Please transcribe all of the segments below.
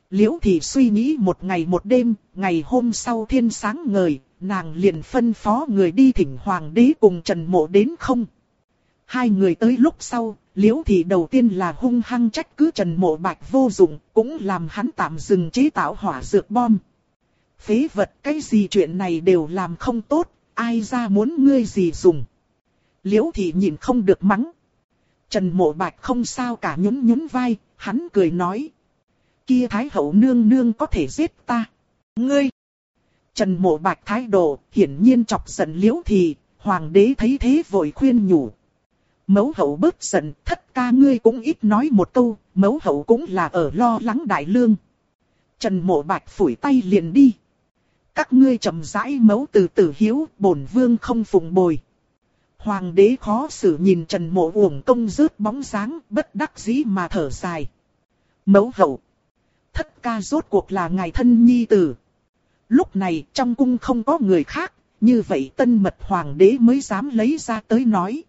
Liễu Thị suy nghĩ một ngày một đêm, ngày hôm sau thiên sáng ngời, nàng liền phân phó người đi thỉnh Hoàng đế cùng Trần Mộ đến không. Hai người tới lúc sau, Liễu Thị đầu tiên là hung hăng trách cứ Trần Mộ Bạch vô dụng, cũng làm hắn tạm dừng chế tạo hỏa dược bom. Phế vật, cái gì chuyện này đều làm không tốt, ai ra muốn ngươi gì dùng. Liễu Thị nhìn không được mắng. Trần Mộ Bạch không sao cả, nhún nhún vai, hắn cười nói. Kia Thái hậu nương nương có thể giết ta. Ngươi! Trần Mộ Bạch thái độ hiển nhiên chọc giận Liễu Thị, Hoàng đế thấy thế vội khuyên nhủ. Mẫu hậu bớt giận, thất ca ngươi cũng ít nói một câu, mẫu hậu cũng là ở lo lắng đại lương. Trần Mộ Bạch phủi tay liền đi. Các ngươi chậm rãi, mẫu từ từ hiếu, bổn vương không phụng bồi. Hoàng đế khó xử nhìn Trần Mộ uổng công rớt bóng dáng, bất đắc dĩ mà thở dài. Mẫu hậu! Thất ca rốt cuộc là ngài thân nhi tử. Lúc này trong cung không có người khác, như vậy tân mật hoàng đế mới dám lấy ra tới nói.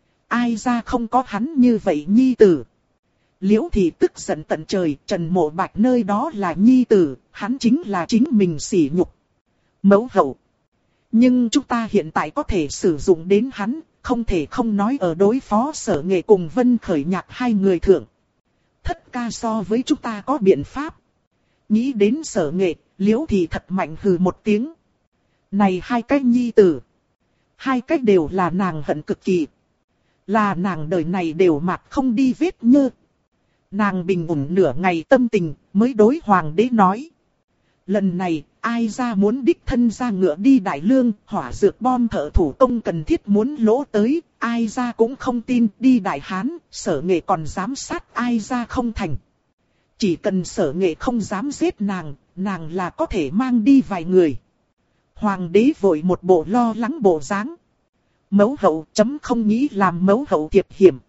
Ai ra không có hắn như vậy nhi tử. Liễu Thị tức giận tận trời, Trần Mộ Bạch nơi đó là nhi tử, hắn chính là chính mình sỉ nhục. Mẫu hậu. Nhưng chúng ta hiện tại có thể sử dụng đến hắn, không thể không nói ở đối phó Sở Nghệ cùng Vân Khởi Nhạc hai người thượng. Thất ca so với chúng ta có biện pháp. Nghĩ đến Sở Nghệ, Liễu Thị thật mạnh hừ một tiếng. Này hai cái nhi tử. Hai cái đều là nàng hận cực kỳ. Là nàng đời này đều mặt không đi vết nhơ. Nàng bình ổn nửa ngày tâm tình mới đối hoàng đế nói. Lần này ai ra muốn đích thân ra ngựa đi Đại Lương, hỏa dược bom thợ thủ công cần thiết muốn lỗ tới, ai ra cũng không tin đi Đại Hán, Sở Nghệ còn dám sát ai ra không thành. Chỉ cần Sở Nghệ không dám giết nàng, nàng là có thể mang đi vài người. Hoàng đế vội một bộ lo lắng bộ dáng. Mẫu hậu chấm không nghĩ làm mẫu hậu thiệp hiểm.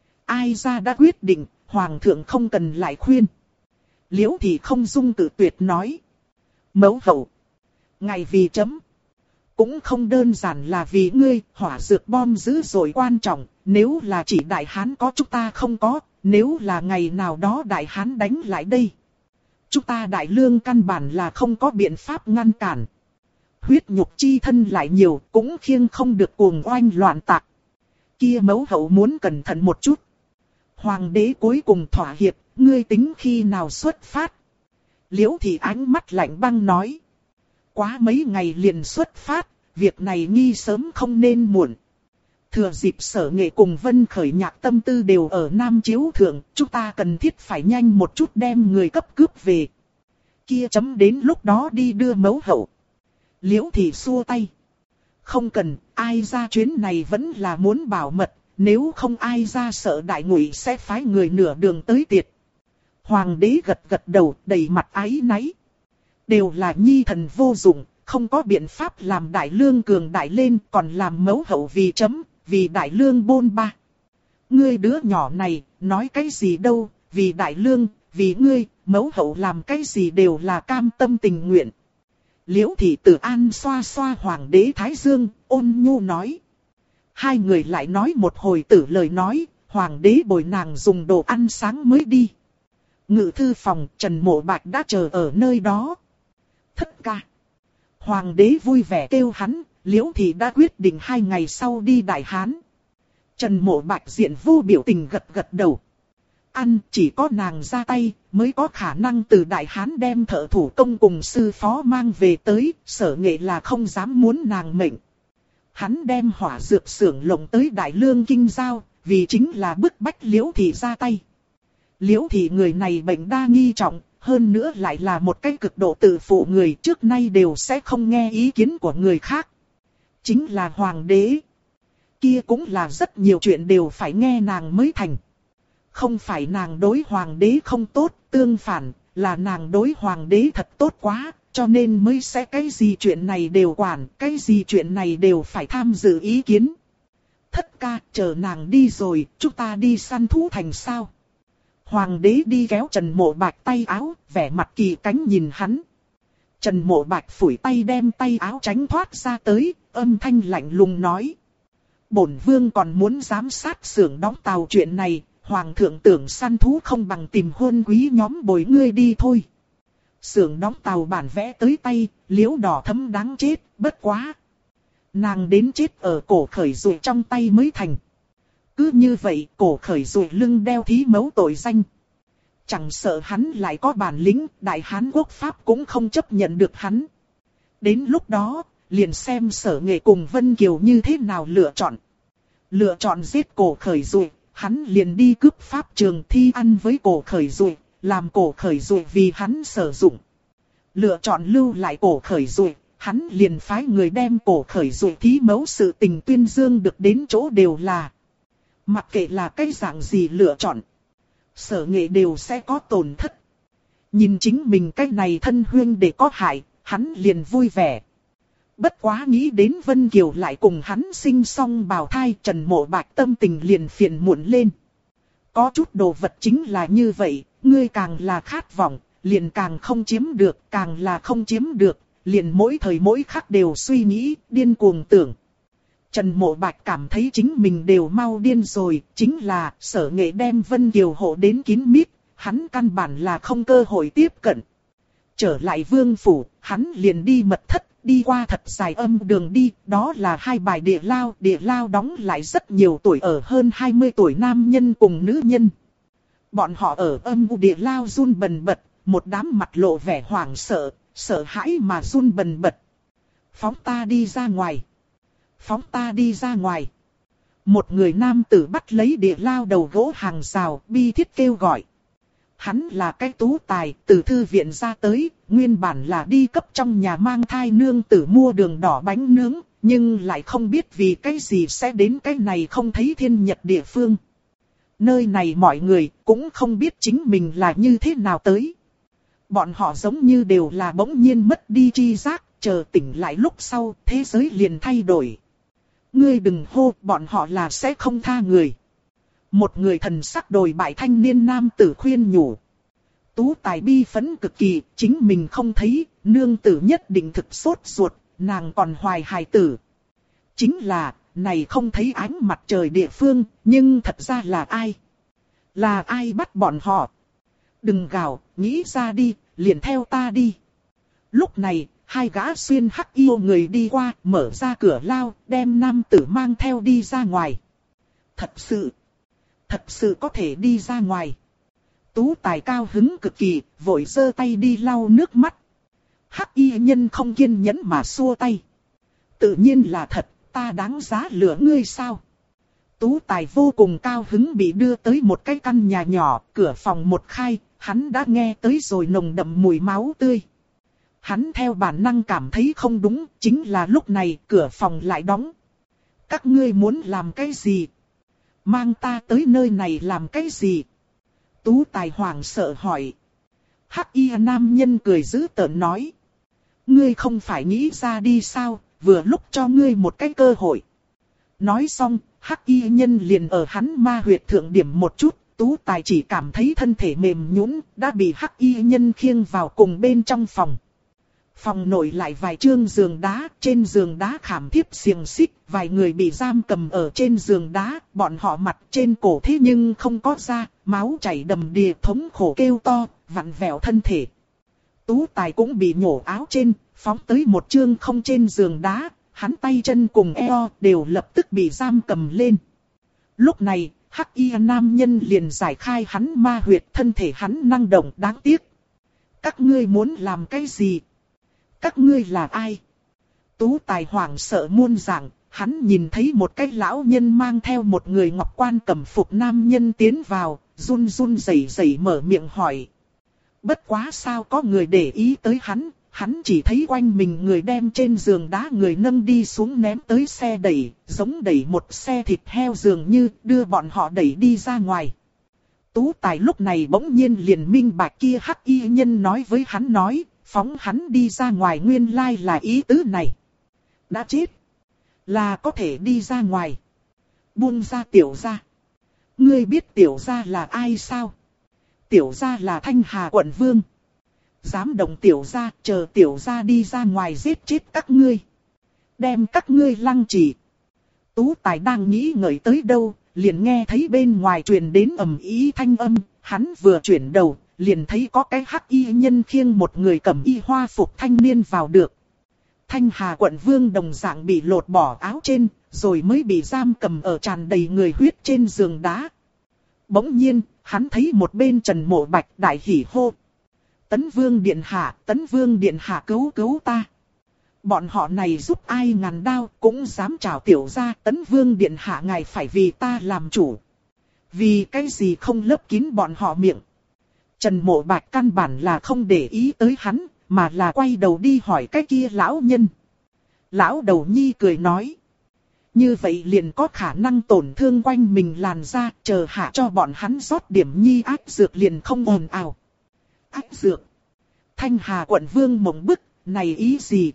Ai ra đã quyết định, hoàng thượng không cần lại khuyên. Liễu Thị không dung tự tuyệt nói. Mẫu hậu, ngài vì chấm. Cũng không đơn giản là vì ngươi, hỏa dược bom dữ dội quan trọng. Nếu là chỉ Đại Hán có chúng ta không có, nếu là ngày nào đó Đại Hán đánh lại đây. Chúng ta Đại Lương căn bản là không có biện pháp ngăn cản. Huyết nhục chi thân lại nhiều, cũng khiêng không được cuồng oanh loạn tạc. Kia mẫu hậu muốn cẩn thận một chút. Hoàng đế cuối cùng thỏa hiệp, ngươi tính khi nào xuất phát. Liễu Thị ánh mắt lạnh băng nói. Quá mấy ngày liền xuất phát, việc này nghi sớm không nên muộn. Thừa dịp Sở Nghệ cùng Vân Khởi Nhạc tâm tư đều ở Nam Chiếu Thượng, chúng ta cần thiết phải nhanh một chút đem người cấp cướp về. Kia chấm đến lúc đó đi đưa mẫu hậu. Liễu Thị xua tay. Không cần, ai ra chuyến này vẫn là muốn bảo mật, nếu không ai ra sợ đại ngụy sẽ phái người nửa đường tới tiệt. Hoàng đế gật gật đầu, đầy mặt áy náy. Đều là nhi thần vô dụng, không có biện pháp làm Đại Lương cường đại lên, còn làm mẫu hậu vì chấm, vì Đại Lương bôn ba. Ngươi đứa nhỏ này, nói cái gì đâu, vì Đại Lương, vì ngươi, mẫu hậu làm cái gì đều là cam tâm tình nguyện. Liễu Thị Tử An xoa xoa hoàng đế Thái Dương, ôn nhu nói. Hai người lại nói một hồi tử lời nói, hoàng đế bồi nàng dùng đồ ăn sáng mới đi. Ngự thư phòng, Trần Mộ Bạch đã chờ ở nơi đó. Thất ca. Hoàng đế vui vẻ kêu hắn, Liễu Thị đã quyết định 2 ngày sau đi Đại Hán. Trần Mộ Bạch diện vô biểu tình gật gật đầu. Ăn chỉ có nàng ra tay, mới có khả năng từ Đại Hán đem thợ thủ công cùng sư phó mang về tới, Sở Nghệ là không dám muốn nàng mệnh. Hắn đem hỏa dược xưởng lộng tới Đại Lương kinh giao, vì chính là bức bách Liễu Thị ra tay. Liễu Thị người này bệnh đa nghi trọng, hơn nữa lại là một cái cực độ tự phụ người, trước nay đều sẽ không nghe ý kiến của người khác. Chính là hoàng đế. Kia cũng là rất nhiều chuyện đều phải nghe nàng mới thành. Không phải nàng đối hoàng đế không tốt, tương phản, là nàng đối hoàng đế thật tốt quá, cho nên mới sẽ cái gì chuyện này đều quản, cái gì chuyện này đều phải tham dự ý kiến. Thất ca, chờ nàng đi rồi, chúng ta đi săn thú thành sao? Hoàng đế đi kéo Trần Mộ Bạch tay áo, vẻ mặt kỳ cánh nhìn hắn. Trần Mộ Bạch phủi tay đem tay áo tránh thoát ra tới, âm thanh lạnh lùng nói. Bổn vương còn muốn giám sát xưởng đóng tàu chuyện này, hoàng thượng tưởng săn thú không bằng tìm hôn quý nhóm bồi ngươi đi thôi. Xưởng đóng tàu bản vẽ tới tay, Liễu Đỏ Thấm đáng chết, bất quá. Nàng đến chết ở Cổ Khởi Dụ trong tay mới thành. Cứ như vậy, Cổ Khởi Dụ lưng đeo thí mẫu tội danh. Chẳng sợ hắn lại có bản lĩnh, Đại Hán Quốc Pháp cũng không chấp nhận được hắn. Đến lúc đó, liền xem Sở Nghệ cùng Vân Kiều như thế nào lựa chọn. Lựa chọn giết Cổ Khởi Dụ, hắn liền đi cướp pháp trường thi ăn với Cổ Khởi Dụ, làm Cổ Khởi Dụ vì hắn sử dụng. Lựa chọn lưu lại Cổ Khởi Dụ, hắn liền phái người đem Cổ Khởi Dụ thí mẫu sự tình tuyên dương được đến chỗ đều là. Mặc kệ là cái dạng gì lựa chọn, Sở Nghệ đều sẽ có tổn thất. Nhìn chính mình cái này thân huynh để có hại, hắn liền vui vẻ. Bất quá nghĩ đến Vân Kiều lại cùng hắn sinh song bào thai, Trần Mộ Bạch tâm tình liền phiền muộn lên. Có chút đồ vật chính là như vậy, ngươi càng là khát vọng, liền càng không chiếm được, càng là không chiếm được, liền mỗi thời mỗi khắc đều suy nghĩ, điên cuồng tưởng. Trần Mộ Bạch cảm thấy chính mình đều mau điên rồi, chính là Sở Nghệ đem Vân Kiều hộ đến kín mít, hắn căn bản là không cơ hội tiếp cận. Trở lại vương phủ, hắn liền đi mật thất, đi qua thật dài âm đường đi, đó là 2 bài địa lao đóng lại rất nhiều tuổi ở hơn 20 tuổi nam nhân cùng nữ nhân. Bọn họ ở âm địa lao run bần bật, một đám mặt lộ vẻ hoảng sợ, sợ hãi mà run bần bật. Phóng ta đi ra ngoài. Phóng ta đi ra ngoài. Một người nam tử bắt lấy địa lao đầu gỗ hàng rào, bi thiết kêu gọi. Hắn là cái tú tài, từ thư viện ra tới, nguyên bản là đi cấp trong nhà mang thai nương tử mua đường đỏ bánh nướng, nhưng lại không biết vì cái gì sẽ đến cái này không thấy thiên nhật địa phương. Nơi này mọi người cũng không biết chính mình là như thế nào tới. Bọn họ giống như đều là bỗng nhiên mất đi tri giác, chờ tỉnh lại lúc sau, thế giới liền thay đổi. Ngươi đừng hô, bọn họ là sẽ không tha người. Một người thần sắc đồi bại thanh niên nam tử khuyên nhủ. Tú tài bi phẫn cực kỳ, chính mình không thấy, nương tử nhất định thực sốt ruột, nàng còn hoài hài tử. Chính là, này không thấy ánh mặt trời địa phương, nhưng thật ra là ai? Là ai bắt bọn họ? Đừng gào, nghĩ ra đi, liền theo ta đi. Lúc này, 2 gã xuyên hắc yêu người đi qua, mở ra cửa lao, đem nam tử mang theo đi ra ngoài. Thật sự có thể đi ra ngoài. Tú tài cao hứng cực kỳ, vội giơ tay đi lau nước mắt. Hắc y nhân không kiên nhẫn mà xua tay. Tự nhiên là thật, ta đáng giá lừa ngươi sao? Tú tài vô cùng cao hứng bị đưa tới một cái căn nhà nhỏ, cửa phòng một khai, hắn đã nghe tới rồi nồng đậm mùi máu tươi. Hắn theo bản năng cảm thấy không đúng, chính là lúc này cửa phòng lại đóng. Các ngươi muốn làm cái gì? Mang ta tới nơi này làm cái gì? Tú tài hoảng sợ hỏi. Hắc y nam nhân cười dữ tợn nói. Ngươi không phải nghĩ ra đi sao, vừa lúc cho ngươi một cái cơ hội. Nói xong, hắc y nhân liền ở hắn ma huyệt thượng điểm một chút. Tú tài chỉ cảm thấy thân thể mềm nhũn, đã bị hắc y nhân khiêng vào cùng bên trong phòng. Phòng nội lại vài trương giường đá, trên giường đá khảm thiếp xiềng xích, vài người bị giam cầm ở trên giường đá, bọn họ mặt trên cổ thế nhưng không có da, máu chảy đầm đìa thống khổ kêu to, vặn vẹo thân thể. Tú tài cũng bị nhổ áo trên, phóng tới một trương không trên giường đá, hắn tay chân cùng eo đều lập tức bị giam cầm lên. Lúc này, hắc y nam nhân liền giải khai hắn ma huyệt, thân thể hắn năng động, đáng tiếc. Các ngươi muốn làm cái gì? Các ngươi là ai? Tú tài hoảng sợ muôn dạng, hắn nhìn thấy một cái lão nhân mang theo một người ngọc quan cẩm phục nam nhân tiến vào, run run rẩy rẩy mở miệng hỏi. Bất quá sao có người để ý tới hắn, hắn chỉ thấy quanh mình người đem trên giường đá người nâng đi xuống ném tới xe đẩy, giống đẩy một xe thịt heo dường như đưa bọn họ đẩy đi ra ngoài. Tú tài lúc này bỗng nhiên liền minh bạch kia hắc y nhân nói với hắn nói, phóng hắn đi ra ngoài nguyên lai là ý tứ này. Đã chết, là có thể đi ra ngoài. Buông ra tiểu gia. Ngươi biết tiểu gia là ai sao? Tiểu gia là Thanh Hà quận vương. Dám động tiểu gia, chờ tiểu gia đi ra ngoài giết chết các ngươi. Đem các ngươi lăng trì. Tú tài đang nghĩ ngợi tới đâu, liền nghe thấy bên ngoài truyền đến ầm ý thanh âm, hắn vừa chuyển đầu, liền thấy có cái hắc y nhân khiêng một người cầm y hoa phục thanh niên vào được. Thanh Hà quận vương đồng dạng bị lột bỏ áo trên, rồi mới bị giam cầm ở tràn đầy người huyết trên giường đá. Bỗng nhiên, hắn thấy một bên Trần Mộ Bạch đại hỉ hô. Tấn Vương Điện Hạ, Tấn Vương Điện Hạ cứu cứu ta. Bọn họ này giúp ai ngàn đao cũng dám trảo tiểu ra. Tấn Vương Điện Hạ ngài phải vì ta làm chủ. Vì cái gì không lấp kín bọn họ miệng. Trần Mộ Bạch căn bản là không để ý tới hắn, mà là quay đầu đi hỏi cái kia lão nhân. Lão đầu nhi cười nói. Như vậy liền có khả năng tổn thương quanh mình làn da, chờ hạ cho bọn hắn rót điểm nhi ác dược liền không ồn ào. Ác dược. Thanh Hà quận vương mộng bức, này ý gì?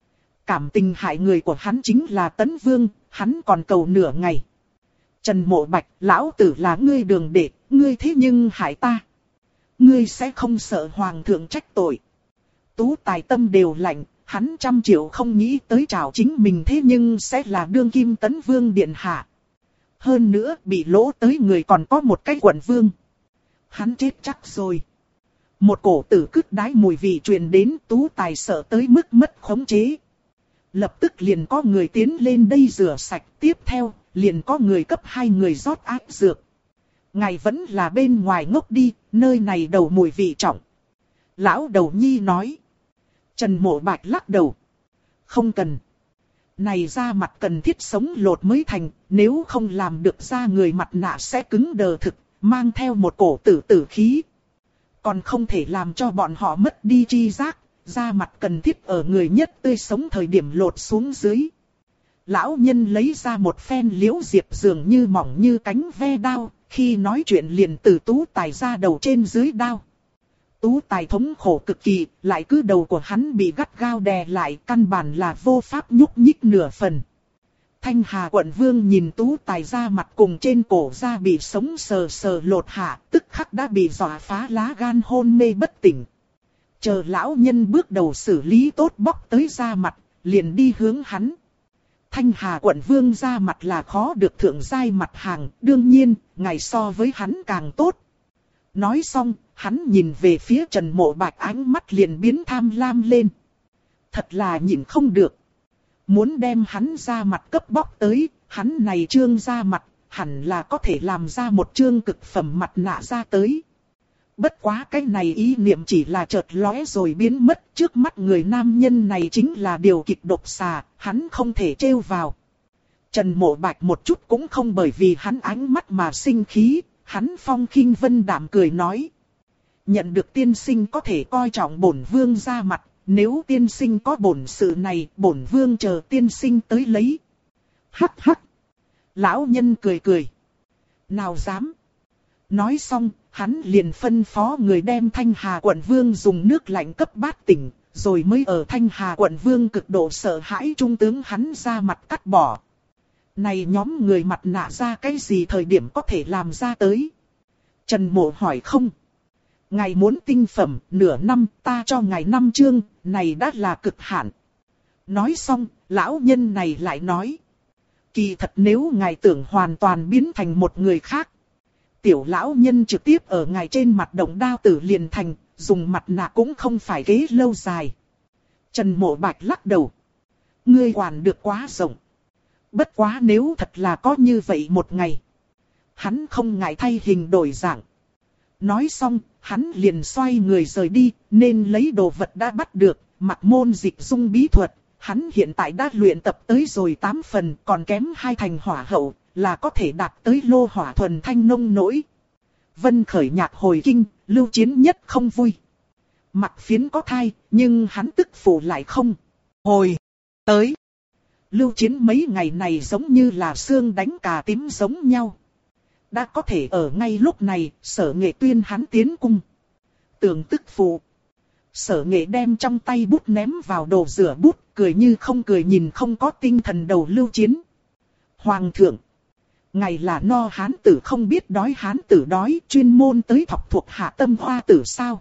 Cảm tình hại người của hắn chính là Tấn Vương, hắn còn cầu nửa ngày. Trần Mộ Bạch, lão tử là ngươi đường đệ, ngươi thế nhưng hại ta. Ngươi sẽ không sợ hoàng thượng trách tội. Tú Tài tâm đều lạnh, hắn 100 triệu không nghĩ tới trảo chính mình thế nhưng sẽ là đương kim Tấn Vương Điện Hạ. Hơn nữa bị lỗ tới người còn có một cái quận vương. Hắn chết chắc rồi. Một cổ tử cứt đái mùi vị truyền đến, Tú Tài sợ tới mức mất khống chế. Lập tức liền có người tiến lên đây rửa sạch, tiếp theo liền có người cấp 2 người rót ác dược. Ngài vẫn là bên ngoài ngốc đi, nơi này đầu mùi vị trọng. Lão đầu nhi nói. Trần Mộ Bạch lắc đầu. Không cần. Này da mặt cần thiết sống lột mới thành, nếu không làm được da người mặt nạ sẽ cứng đờ thực, mang theo một cổ tử khí. Còn không thể làm cho bọn họ mất đi tri giác, da mặt cần thiết ở người nhất tươi sống thời điểm lột xuống dưới. Lão nhân lấy ra một phen liễu diệp dường như mỏng như cánh ve đao, khi nói chuyện liền từ Tú Tài ra đầu trên dưới đao. Tú Tài thống khổ cực kỳ, lại cứ đầu của hắn bị gắt gao đè lại, căn bản là vô pháp nhúc nhích nửa phần. Thanh Hà quận vương nhìn Tú Tài ra mặt cùng trên cổ da bị sống sờ sờ lột hạ, tức khắc đã bị dọa phá lá gan hôn mê bất tỉnh. Chờ lão nhân bước đầu xử lý tốt bóc tới da mặt, liền đi hướng hắn. Thanh Hà quận vương ra mặt là khó được thượng giai mặt hàng, đương nhiên, ngài so với hắn càng tốt. Nói xong, hắn nhìn về phía Trần Mộ Bạch, ánh mắt liền biến tham lam lên. Thật là nhịn không được. Muốn đem hắn ra mặt cấp bóc tới, hắn này trương ra mặt, hẳn là có thể làm ra một trương cực phẩm mặt nạ ra tới. Bất quá cái này ý niệm chỉ là chợt lóe rồi biến mất, trước mắt người nam nhân này chính là điều kịch độc xà, hắn không thể trêu vào. Trần Mộ Bạch một chút cũng không bởi vì hắn ánh mắt mà sinh khí, hắn phong khinh vân đạm cười nói. Nhận được tiên sinh có thể coi trọng bổn vương ra mặt, nếu tiên sinh có bổn sự này, bổn vương chờ tiên sinh tới lấy. Hắc hắc. Lão nhân cười cười. Nào dám. Nói xong, hắn liền phân phó người đem Thanh Hà quận vương dùng nước lạnh cấp bát tỉnh, rồi mới ở Thanh Hà quận vương cực độ sợ hãi trung tướng hắn ra mặt cắt bỏ. Này nhóm người mặt nạ ra cái gì thời điểm có thể làm ra tới? Trần Mộ hỏi không? Ngài muốn tinh phẩm, nửa năm ta cho ngài 5 chương, này đã là cực hạn. Nói xong, lão nhân này lại nói. Kỳ thật nếu ngài tưởng hoàn toàn biến thành một người khác. Tiểu lão nhân trực tiếp ở ngài trên mặt động đao tử liền thành, dùng mặt nạ cũng không phải kế lâu dài. Trần Mộ Bạch lắc đầu. Ngươi quản được quá rộng. Bất quá nếu thật là có như vậy một ngày. Hắn không ngại thay hình đổi dạng. Nói xong, hắn liền xoay người rời đi, nên lấy đồ vật đã bắt được, mặc môn dịch dung bí thuật. Hắn hiện tại đã luyện tập tới rồi 8 phần, còn kém 2 thành hỏa hậu, là có thể đạt tới lô hỏa thuần thanh nông nỗi. Vân khởi nhạc hồi kinh, Lưu Chiến nhất không vui. Mặc phiến có thai, nhưng hắn tức phụ lại không. Hồi, tới. Lưu Chiến mấy ngày này giống như là xương đánh cà tím giống nhau. Đã có thể ở ngay lúc này, Sở Nghệ tuyên hắn tiến cung. Tưởng tức phụ. Sở Nghệ đem trong tay bút ném vào đồ rửa bút, cười như không cười nhìn không có tinh thần đầu Lưu Chiến. Hoàng thượng. Ngày là no hán tử không biết đói hán tử đói, chuyên môn tới thọc thuộc hạ tâm hoa tử sao.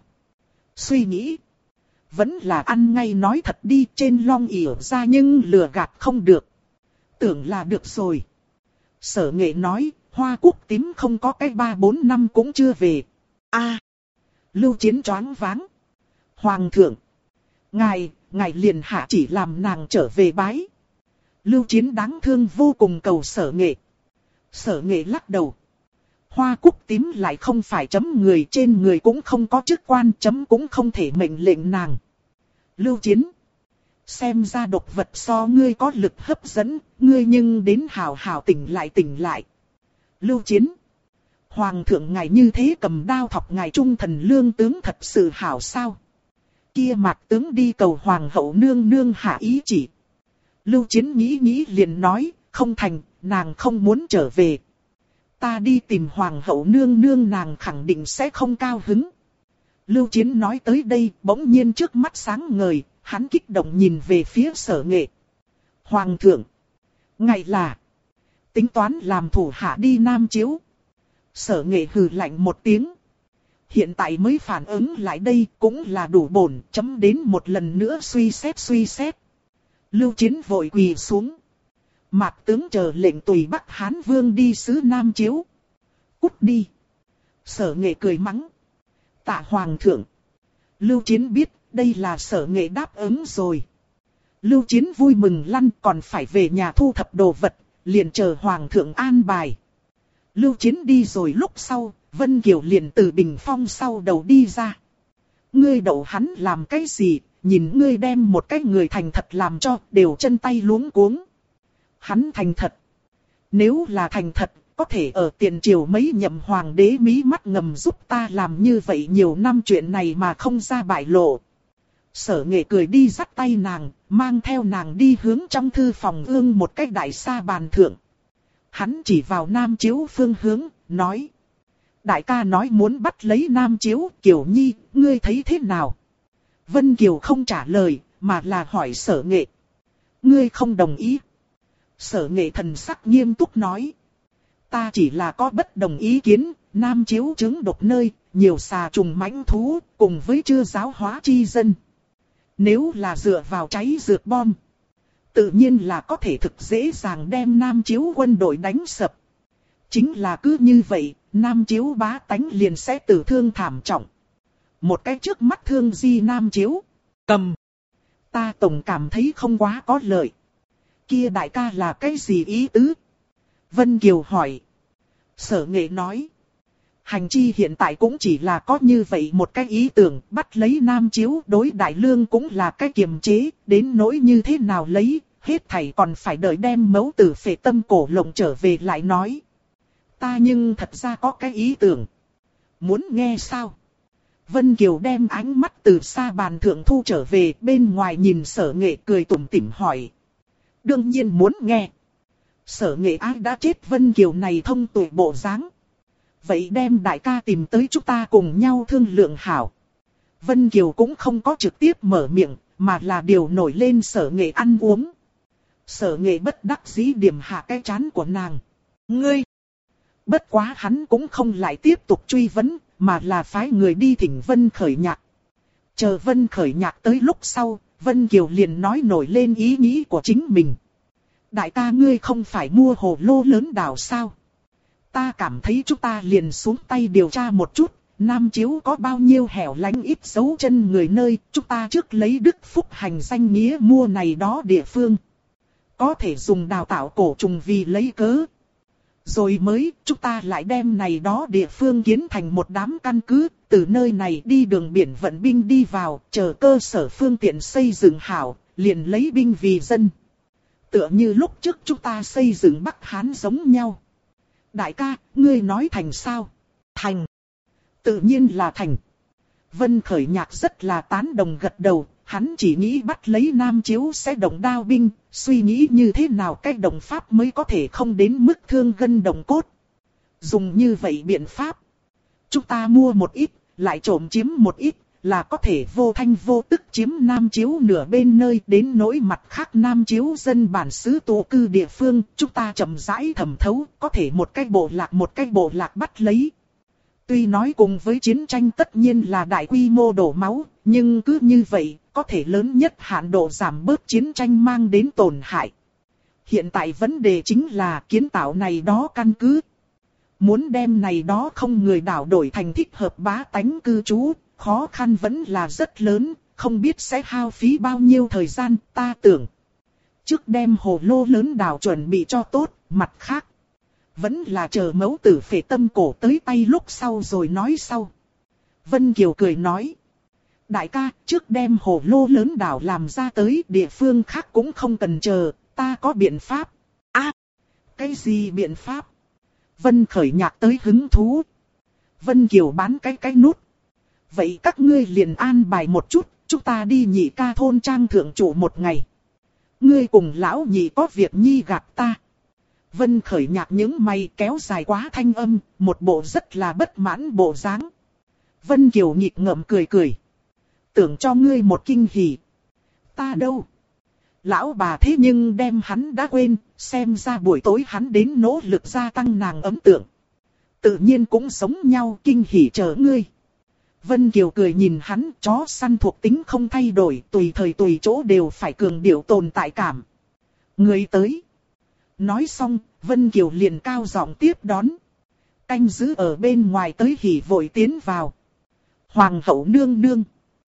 Suy nghĩ. Vẫn là ăn ngay nói thật đi, trên long ỉa ra nhưng lừa gạt không được. Tưởng là được rồi. Sở Nghệ nói, Hoa Quốc tím không có cái 3-4 năm cũng chưa về. Lưu Chiến choáng váng. Hoàng thượng, ngài liền hạ chỉ làm nàng trở về bái. Lưu Chiến đáng thương vô cùng cầu Sở Nghệ. Sở Nghệ lắc đầu. Hoa cúc tím lại không phải chấm người, trên người cũng không có chức quan, chấm cũng không thể mệnh lệnh nàng. Lưu Chiến, xem ra độc vật so ngươi có lực hấp dẫn, ngươi nhưng đến hào hào tỉnh lại. Lưu Chiến, Hoàng thượng ngài như thế cầm đao thọc ngài trung thần lương tướng thật sự hảo sao? Kia Mạc tướng đi cầu Hoàng hậu nương nương hạ ý chỉ. Lưu Chiến nghĩ liền nói, không thành, nàng không muốn trở về. Ta đi tìm Hoàng hậu nương nương, nàng khẳng định sẽ không cao hứng. Lưu Chiến nói tới đây, bỗng nhiên trước mắt sáng ngời, hắn kích động nhìn về phía Sở Nghệ. Hoàng thượng, ngài là tính toán làm thủ hạ đi Nam Chiếu. Sở Nghệ hừ lạnh một tiếng. Hiện tại mới phản ứng lại đây, cũng là đủ bổn, chấm đến một lần nữa suy xét. Lưu Chiến vội quỳ xuống. Mạc tướng chờ lệnh tùy Bắc Hán Vương đi sứ Nam Chiếu. Cút đi. Sở Nghệ cười mắng. Tạ Hoàng thượng. Lưu Chiến biết đây là Sở Nghệ đáp ứng rồi. Lưu Chiến vui mừng lăn, còn phải về nhà thu thập đồ vật, liền chờ Hoàng thượng an bài. Lưu Chiến đi rồi lúc sau, Vân Kiều liền từ bình phong sau đầu đi ra. Ngươi đậu hắn làm cái gì, nhìn ngươi đem một cái người thành thật làm cho đều chân tay luống cuống. Hắn thành thật. Nếu là thành thật, có thể ở tiền triều mấy nhậm hoàng đế mí mắt ngầm giúp ta làm như vậy nhiều năm chuyện này mà không ra bại lộ. Sở Nghệ cười đi dắt tay nàng, mang theo nàng đi hướng trong thư phòng ương một cái đại sa bàn thượng. Hắn chỉ vào Nam Chiếu phương hướng, nói. Đại ca nói muốn bắt lấy Nam Chiếu, Kiều Nhi, ngươi thấy thế nào? Vân Kiều không trả lời, mà là hỏi Sở Nghệ. Ngươi không đồng ý. Sở Nghệ thần sắc nghiêm túc nói. Ta chỉ là có bất đồng ý kiến, Nam Chiếu chứng độc nơi, nhiều xà trùng mãnh thú, cùng với chưa giáo hóa chi dân. Nếu là dựa vào cháy dược bom, tự nhiên là có thể thực dễ dàng đem Nam Chiếu quân đội đánh sập. Chính là cứ như vậy, Nam Chiếu bá tánh liền sẽ tử thương thảm trọng. Một cái trước mắt thương di Nam Chiếu, cầm. Ta tổng cảm thấy không quá có lợi. Kia đại ca là cái gì ý tứ? Vân Kiều hỏi. Sở Nghệ nói. Hành chi hiện tại cũng chỉ là có như vậy một cái ý tưởng, bắt lấy Nam Chiếu đối Đại Lương cũng là cái kiềm chế, đến nỗi như thế nào lấy, hết thảy còn phải đợi đem mẫu tử phệ tâm cổ lộng trở về lại nói. Ta nhưng thật ra có cái ý tưởng. Muốn nghe sao? Vân Kiều đem ánh mắt từ xa bàn thượng thu trở về, bên ngoài nhìn Sở Nghệ cười tủm tỉm hỏi. Đương nhiên muốn nghe. Sở Nghệ ai đã chết Vân Kiều này thông tuệ bộ dáng. Vậy đem đại ca tìm tới chúng ta cùng nhau thương lượng hảo. Vân Kiều cũng không có trực tiếp mở miệng, mà là điều nổi lên Sở Nghệ ăn uống. Sở Nghệ bất đắc dĩ điểm hạ cái chán của nàng. Ngươi! Bất quá hắn cũng không lại tiếp tục truy vấn, mà là phái người đi thỉnh Vân Khởi Nhạc. Chờ Vân Khởi Nhạc tới lúc sau, Vân Kiều liền nói nổi lên ý nghĩ của chính mình. Đại ca ngươi không phải mua hồ lô lớn đảo sao? Ta cảm thấy chúng ta liền xuống tay điều tra một chút, Nam Chiếu có bao nhiêu hẻo lánh ít dấu chân người nơi, chúng ta trước lấy Đức Phúc hành danh nghĩa mua này đó địa phương. Có thể dùng đào tạo cổ trùng vì lấy cớ. Rồi mới, chúng ta lại đem này đó địa phương kiến thành một đám căn cứ, từ nơi này đi đường biển vận binh đi vào, chờ cơ sở phương tiện xây dựng hảo, liền lấy binh vì dân. Tựa như lúc trước chúng ta xây dựng Bắc Hán giống nhau. Đại ca, ngươi nói thành sao? Thành. Tự nhiên là thành. Vân Khởi Nhạc rất là tán đồng gật đầu, hắn chỉ nghĩ bắt lấy Nam Chiếu sẽ động đao binh, suy nghĩ như thế nào cách động pháp mới có thể không đến mức thương gân động cốt. Dùng như vậy biện pháp. Chúng ta mua một ít, lại trộm chiếm một ít, là có thể vô thanh vô tức chiếm Nam Chiếu nửa bên nơi, đến nỗi mặt khác Nam Chiếu dân bản xứ tụ cư địa phương, chúng ta chậm rãi thẩm thấu, có thể một cái bộ lạc bắt lấy. Tuy nói cùng với chiến tranh tất nhiên là đại quy mô đổ máu, nhưng cứ như vậy, có thể lớn nhất hạn độ giảm bớt chiến tranh mang đến tổn hại. Hiện tại vấn đề chính là kiến tạo này đó căn cứ. Muốn đem này đó không người đảo đổi thành thích hợp bá tánh cư trú, khó khăn vẫn là rất lớn, không biết sẽ hao phí bao nhiêu thời gian, ta tưởng. Trước đem hồ lô lớn đào chuẩn bị cho tốt, mặt khác. Vẫn là chờ mẫu tử phệ tâm cổ tới tay lúc sau rồi nói sau. Vân Kiều cười nói. Đại ca, trước đem hồ lô lớn đào làm ra tới địa phương khác cũng không cần chờ, ta có biện pháp. À, cái gì biện pháp? Vân Khởi nhạc tới hứng thú. Vân Kiều bán cái nút. Vậy các ngươi liền an bài một chút, chúng ta đi Nhị Ca thôn trang thượng trụ một ngày. Ngươi cùng lão nhị có việc nhi gặp ta. Vân Khởi nhạc những mày kéo dài quá thanh âm, một bộ rất là bất mãn bộ dáng. Vân Kiều nhịp ngậm cười cười. Tưởng cho ngươi một kinh hỉ. Ta đâu? Lão bà thế nhưng đem hắn đã quên, xem ra buổi tối hắn đến nỗ lực gia tăng nàng ấn tượng. Tự nhiên cũng giống nhau kinh hỉ chờ ngươi. Vân Kiều cười nhìn hắn, chó săn thuộc tính không thay đổi, tùy thời tùy chỗ đều phải cường điệu tồn tại cảm. Người tới. Nói xong, Vân Kiều liền cao giọng tiếp đón. Canh giữ ở bên ngoài tới hỉ vội tiến vào. Hoàng hậu nương nương.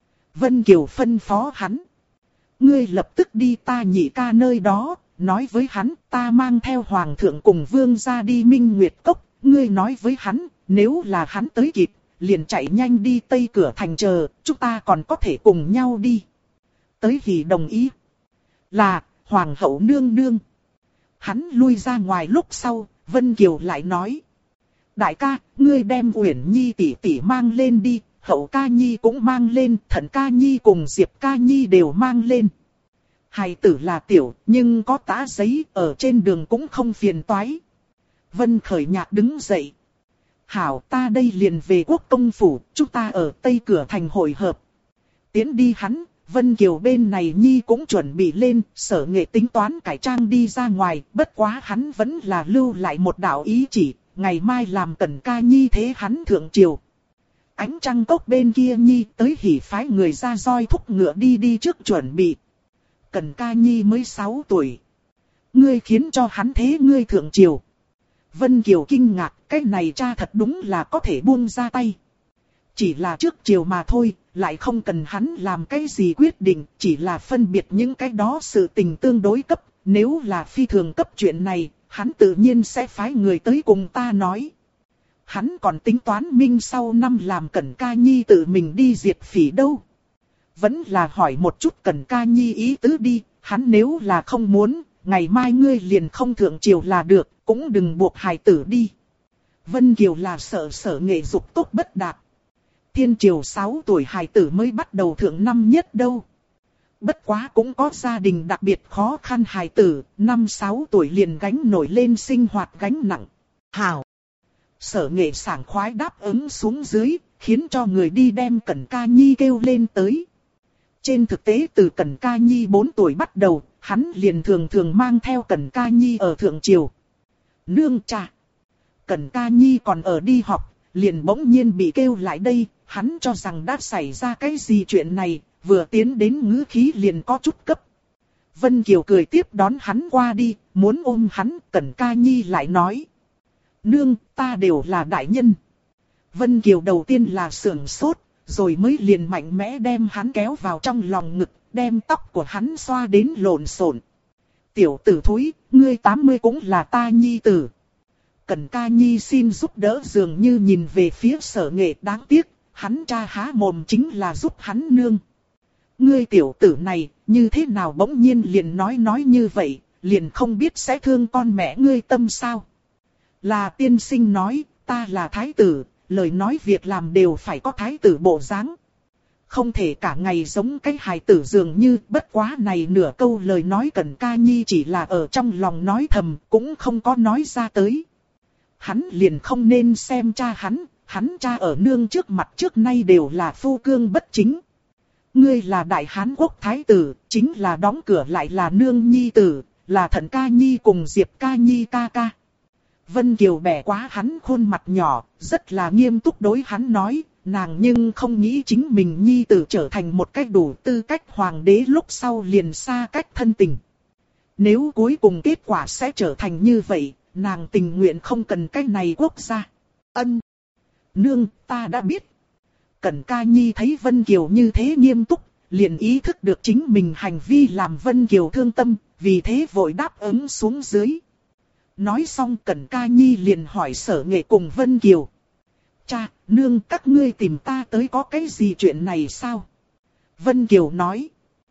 Vân Kiều phân phó hắn. Ngươi lập tức đi ta Nhị Ca nơi đó, nói với hắn ta mang theo hoàng thượng cùng vương gia đi Minh Nguyệt Cốc. Ngươi nói với hắn, nếu là hắn tới kịp, liền chạy nhanh đi Tây Cửa Thành chờ, chúng ta còn có thể cùng nhau đi. Tới hỉ đồng ý. Là, hoàng hậu nương nương. Hắn lui ra ngoài lúc sau, Vân Kiều lại nói. Đại ca, ngươi đem Uyển Nhi tỷ tỷ mang lên đi, Hậu Ca Nhi cũng mang lên, Thận Ca Nhi cùng Diệp Ca Nhi đều mang lên. Hài tử là tiểu, nhưng có tã giấy, ở trên đường cũng không phiền toái. Vân Khởi nhạc đứng dậy. Hảo, ta đây liền về Quốc công phủ, chúng ta ở Tây Cửa Thành hội hợp. Tiến đi hắn, Vân Kiều bên này Nhi cũng chuẩn bị lên, Sở Nghệ tính toán cải trang đi ra ngoài, bất quá hắn vẫn là lưu lại một đạo ý chỉ, ngày mai làm Cẩn Ca Nhi thế hắn thượng triều. Ánh trăng cốc bên kia Nhi tới hỉ phái người ra roi thúc ngựa đi trước chuẩn bị. Cẩn Ca Nhi mới 6 tuổi. Ngươi khiến cho hắn thế ngươi thượng triều. Vân Kiều kinh ngạc, cái này cha thật đúng là có thể buông ra tay. Chỉ là trước triều mà thôi, lại không cần hắn làm cái gì quyết định, chỉ là phân biệt những cái đó sự tình tương đối cấp. Nếu là phi thường cấp chuyện này, hắn tự nhiên sẽ phái người tới cùng ta nói. Hắn còn tính toán minh sau năm làm Cẩn Ca Nhi tự mình đi diệt phỉ đâu. Vẫn là hỏi một chút Cẩn Ca Nhi ý tứ đi, hắn nếu là không muốn, ngày mai ngươi liền không thượng triều là được, cũng đừng buộc hài tử đi. Vân Kiều là sợ Sở Nghệ dục tốt bất đạt. Thiên triều 6 tuổi hài tử mới bắt đầu thượng năm nhất đâu. Bất quá cũng có gia đình đặc biệt khó khăn hài tử, 5-6 tuổi liền gánh nổi lên sinh hoạt gánh nặng. Hảo! Sở Nghệ sảng khoái đáp ứng xuống dưới, khiến cho người đi đem Cẩn Ca Nhi kêu lên tới. Trên thực tế từ Cẩn Ca Nhi 4 tuổi bắt đầu, hắn liền thường mang theo Cẩn Ca Nhi ở thượng triều. Nương cha! Cẩn Ca Nhi còn ở đi học, liền bỗng nhiên bị kêu lại đây, hắn cho rằng đã xảy ra cái gì chuyện này, vừa tiến đến ngữ khí liền có chút cấp. Vân Kiều cười tiếp đón hắn qua đi, muốn ôm hắn, Cẩn Ca Nhi lại nói. Nương, ta đều là đại nhân. Vân Kiều đầu tiên là sưởng sốt, rồi mới liền mạnh mẽ đem hắn kéo vào trong lòng ngực, đem tóc của hắn xoa đến lộn xộn. Tiểu tử thúi, ngươi 80 cũng là ta nhi tử. Cẩn Ca Nhi xin giúp đỡ dường như nhìn về phía Sở Nghệ, đáng tiếc, hắn cha há mồm chính là giúp hắn nương. Ngươi tiểu tử này, như thế nào bỗng nhiên liền nói như vậy, liền không biết sẽ thương con mẹ ngươi tâm sao. Là tiên sinh nói, ta là thái tử, lời nói việc làm đều phải có thái tử bộ dáng. Không thể cả ngày giống cái hài tử dường như, bất quá này nửa câu lời nói Cẩn Ca Nhi chỉ là ở trong lòng nói thầm, cũng không có nói ra tới. Hắn liền không nên xem cha hắn cha ở nương trước mặt trước nay đều là phu cương bất chính. Ngươi là đại Hán Quốc thái tử, chính là đóng cửa lại là nương nhi tử, là Thận Ca Nhi cùng Diệp Ca Nhi ca ca. Vân Kiều bẻ quá hắn khuôn mặt nhỏ, rất là nghiêm túc đối hắn nói, nàng nhưng không nghĩ chính mình nhi tử trở thành một cách đủ tư cách hoàng đế lúc sau liền xa cách thân tình. Nếu cuối cùng kết quả sẽ trở thành như vậy, nàng tình nguyện không cần cái này quốc gia. Ân. Nương, ta đã biết. Cẩn Ca Nhi thấy Vân Kiều như thế nghiêm túc, liền ý thức được chính mình hành vi làm Vân Kiều thương tâm, vì thế vội đáp ứng xuống dưới. Nói xong Cẩn Ca Nhi liền hỏi Sở Nghệ cùng Vân Kiều. Cha, nương các ngươi tìm ta tới có cái gì chuyện này sao? Vân Kiều nói.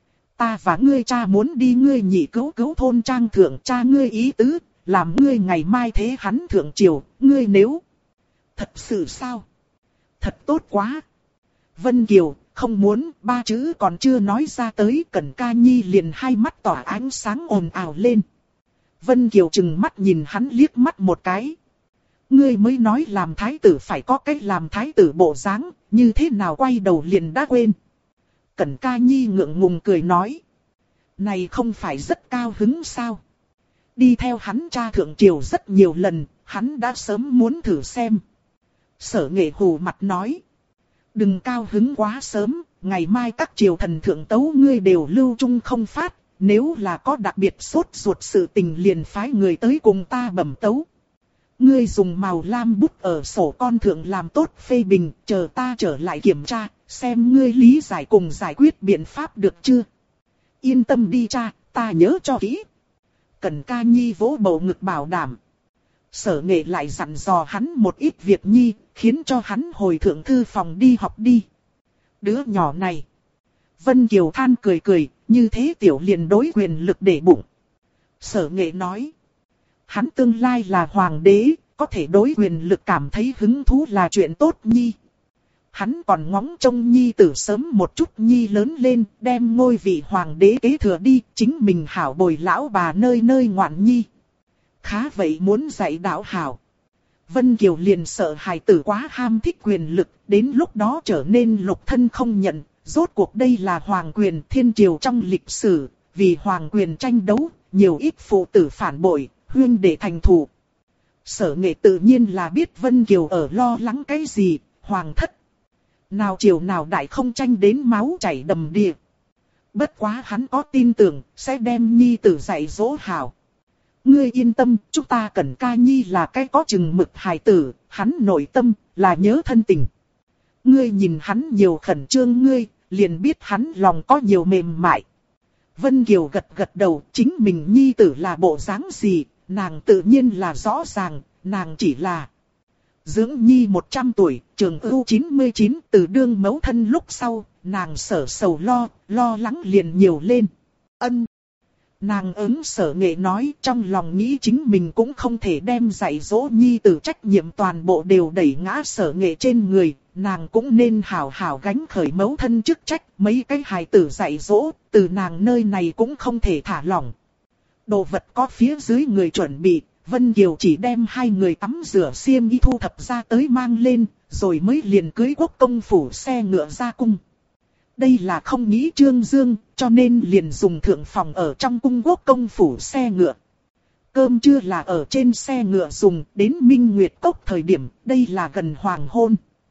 Ta và ngươi cha muốn đi ngươi nhị cứu cứu thôn trang thượng, cha ngươi ý tứ, làm ngươi ngày mai thế hắn thượng triều, ngươi nếu... Thật sự sao? Thật tốt quá. Vân Kiều, không muốn, ba chữ còn chưa nói ra tới, Cẩn Ca Nhi liền hai mắt tỏa ánh sáng ồn ào lên. Vân Kiều trừng mắt nhìn hắn liếc mắt một cái. Ngươi mới nói làm thái tử phải có cách làm thái tử bộ dáng, như thế nào quay đầu liền đã quên. Cẩn Ca Nhi ngượng ngùng cười nói. Này không phải rất cao hứng sao? Đi theo hắn cha thượng triều rất nhiều lần, hắn đã sớm muốn thử xem. Sở Nghệ hù mặt nói. Đừng cao hứng quá sớm, ngày mai các triều thần thượng tấu ngươi đều lưu trung không phát. Nếu là có đặc biệt sốt ruột sự tình liền phái người tới cùng ta bẩm tấu. Ngươi dùng màu lam bút ở sổ con thượng làm tốt phê bình, chờ ta trở lại kiểm tra, xem ngươi lý giải cùng giải quyết biện pháp được chưa. Yên tâm đi cha, ta nhớ cho kỹ. Cẩn Ca Nhi vỗ bầu ngực bảo đảm. Sở Nghệ lại dặn dò hắn một ít việc nhi, khiến cho hắn hồi thượng thư phòng đi học đi. Đứa nhỏ này. Vân Kiều than cười cười, như thế tiểu liền đối quyền lực để bụng. Sở Nghệ nói. Hắn tương lai là hoàng đế, có thể đối quyền lực cảm thấy hứng thú là chuyện tốt nhi. Hắn còn ngóng trông nhi tử sớm một chút nhi lớn lên, đem ngôi vị hoàng đế kế thừa đi, chính mình hảo bồi lão bà nơi nơi ngoạn nhi. Khá vậy muốn dạy đạo hảo. Vân Kiều liền sợ hài tử quá ham thích quyền lực, đến lúc đó trở nên lục thân không nhận. Rốt cuộc đây là hoàng quyền thiên triều trong lịch sử, vì hoàng quyền tranh đấu, nhiều ít phụ tử phản bội, huyên đệ thành thù. Sở Nghệ tự nhiên là biết Vân Kiều ở lo lắng cái gì, hoàng thất. Nào triều nào đại không tranh đến máu chảy đầm đìa. Bất quá hắn có tin tưởng, sẽ đem nhi tử dạy dỗ hảo. Ngươi yên tâm, chúng ta Cẩn Ca Nhi là cái có chừng mực hài tử, hắn nội tâm, là nhớ thân tình. Ngươi nhìn hắn nhiều khẩn trương ngươi, liền biết hắn lòng có nhiều mềm mại. Vân Kiều gật gật đầu, chính mình nhi tử là bộ dáng gì, nàng tự nhiên là rõ ràng, nàng chỉ là dưỡng nhi 100 tuổi, trường ưu 99, từ đương mẫu thân lúc sau, nàng sở sầu lo lắng liền nhiều lên. Nàng ứng Sở Nghệ nói, trong lòng nghĩ chính mình cũng không thể đem dạy dỗ nhi tử trách nhiệm toàn bộ đều đẩy ngã Sở Nghệ trên người, nàng cũng nên hảo hảo gánh khởi mẫu thân chức trách, mấy cái hài tử dạy dỗ, từ nàng nơi này cũng không thể thả lỏng. Đồ vật có phía dưới người chuẩn bị, Vân Kiều chỉ đem hai người tắm rửa xiêm y thu thập ra tới mang lên, rồi mới liền cưới quốc công phủ xe ngựa ra cung. Đây là không nghĩ Trương Dương, cho nên liền dùng thượng phòng ở trong cung quốc công phủ xe ngựa. Cơm trưa là ở trên xe ngựa dùng, đến Minh Nguyệt Cốc thời điểm, đây là gần hoàng hôn.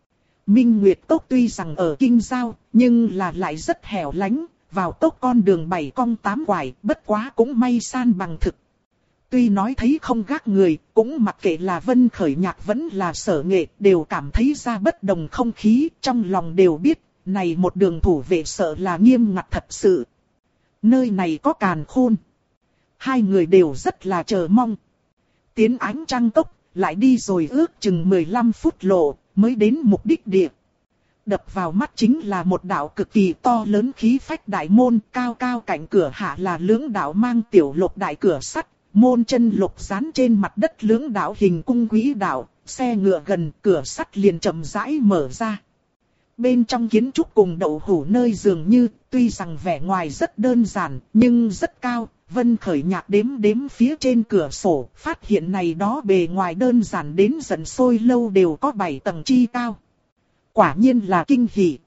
Minh Nguyệt Cốc tuy rằng ở kinh giao, nhưng là lại rất hẻo lánh, vào cốc con đường 7 cong 8 quải, bất quá cũng may san bằng thực. Tuy nói thấy không gác người, cũng mặc kệ là Vân Khởi Nhạc vẫn là Sở Nghệ, đều cảm thấy ra bất đồng không khí, trong lòng đều biết, này một đường thủ vệ sợ là nghiêm ngặt thật sự. Nơi này có càn khôn. Hai người đều rất là chờ mong. Tiến ánh trăng cốc, lại đi rồi ước chừng 15 phút lộ, mới đến mục đích địa. Đập vào mắt chính là một đạo cực kỳ to lớn khí phách đại môn, cao cao cạnh cửa hạ là lưỡng đạo mang tiểu lục đại cửa sắt, môn chân lục dán trên mặt đất lưỡng đạo hình cung quỹ đạo, xe ngựa gần cửa sắt liền chậm rãi mở ra. Bên trong kiến trúc cùng đậu hủ nơi dường như, tuy rằng vẻ ngoài rất đơn giản, nhưng rất cao. Vân Khởi Nhạc đếm phía trên cửa sổ, phát hiện này đó bề ngoài đơn giản đến giận sôi lâu đều có 7 tầng chi cao. Quả nhiên là kinh hỉ.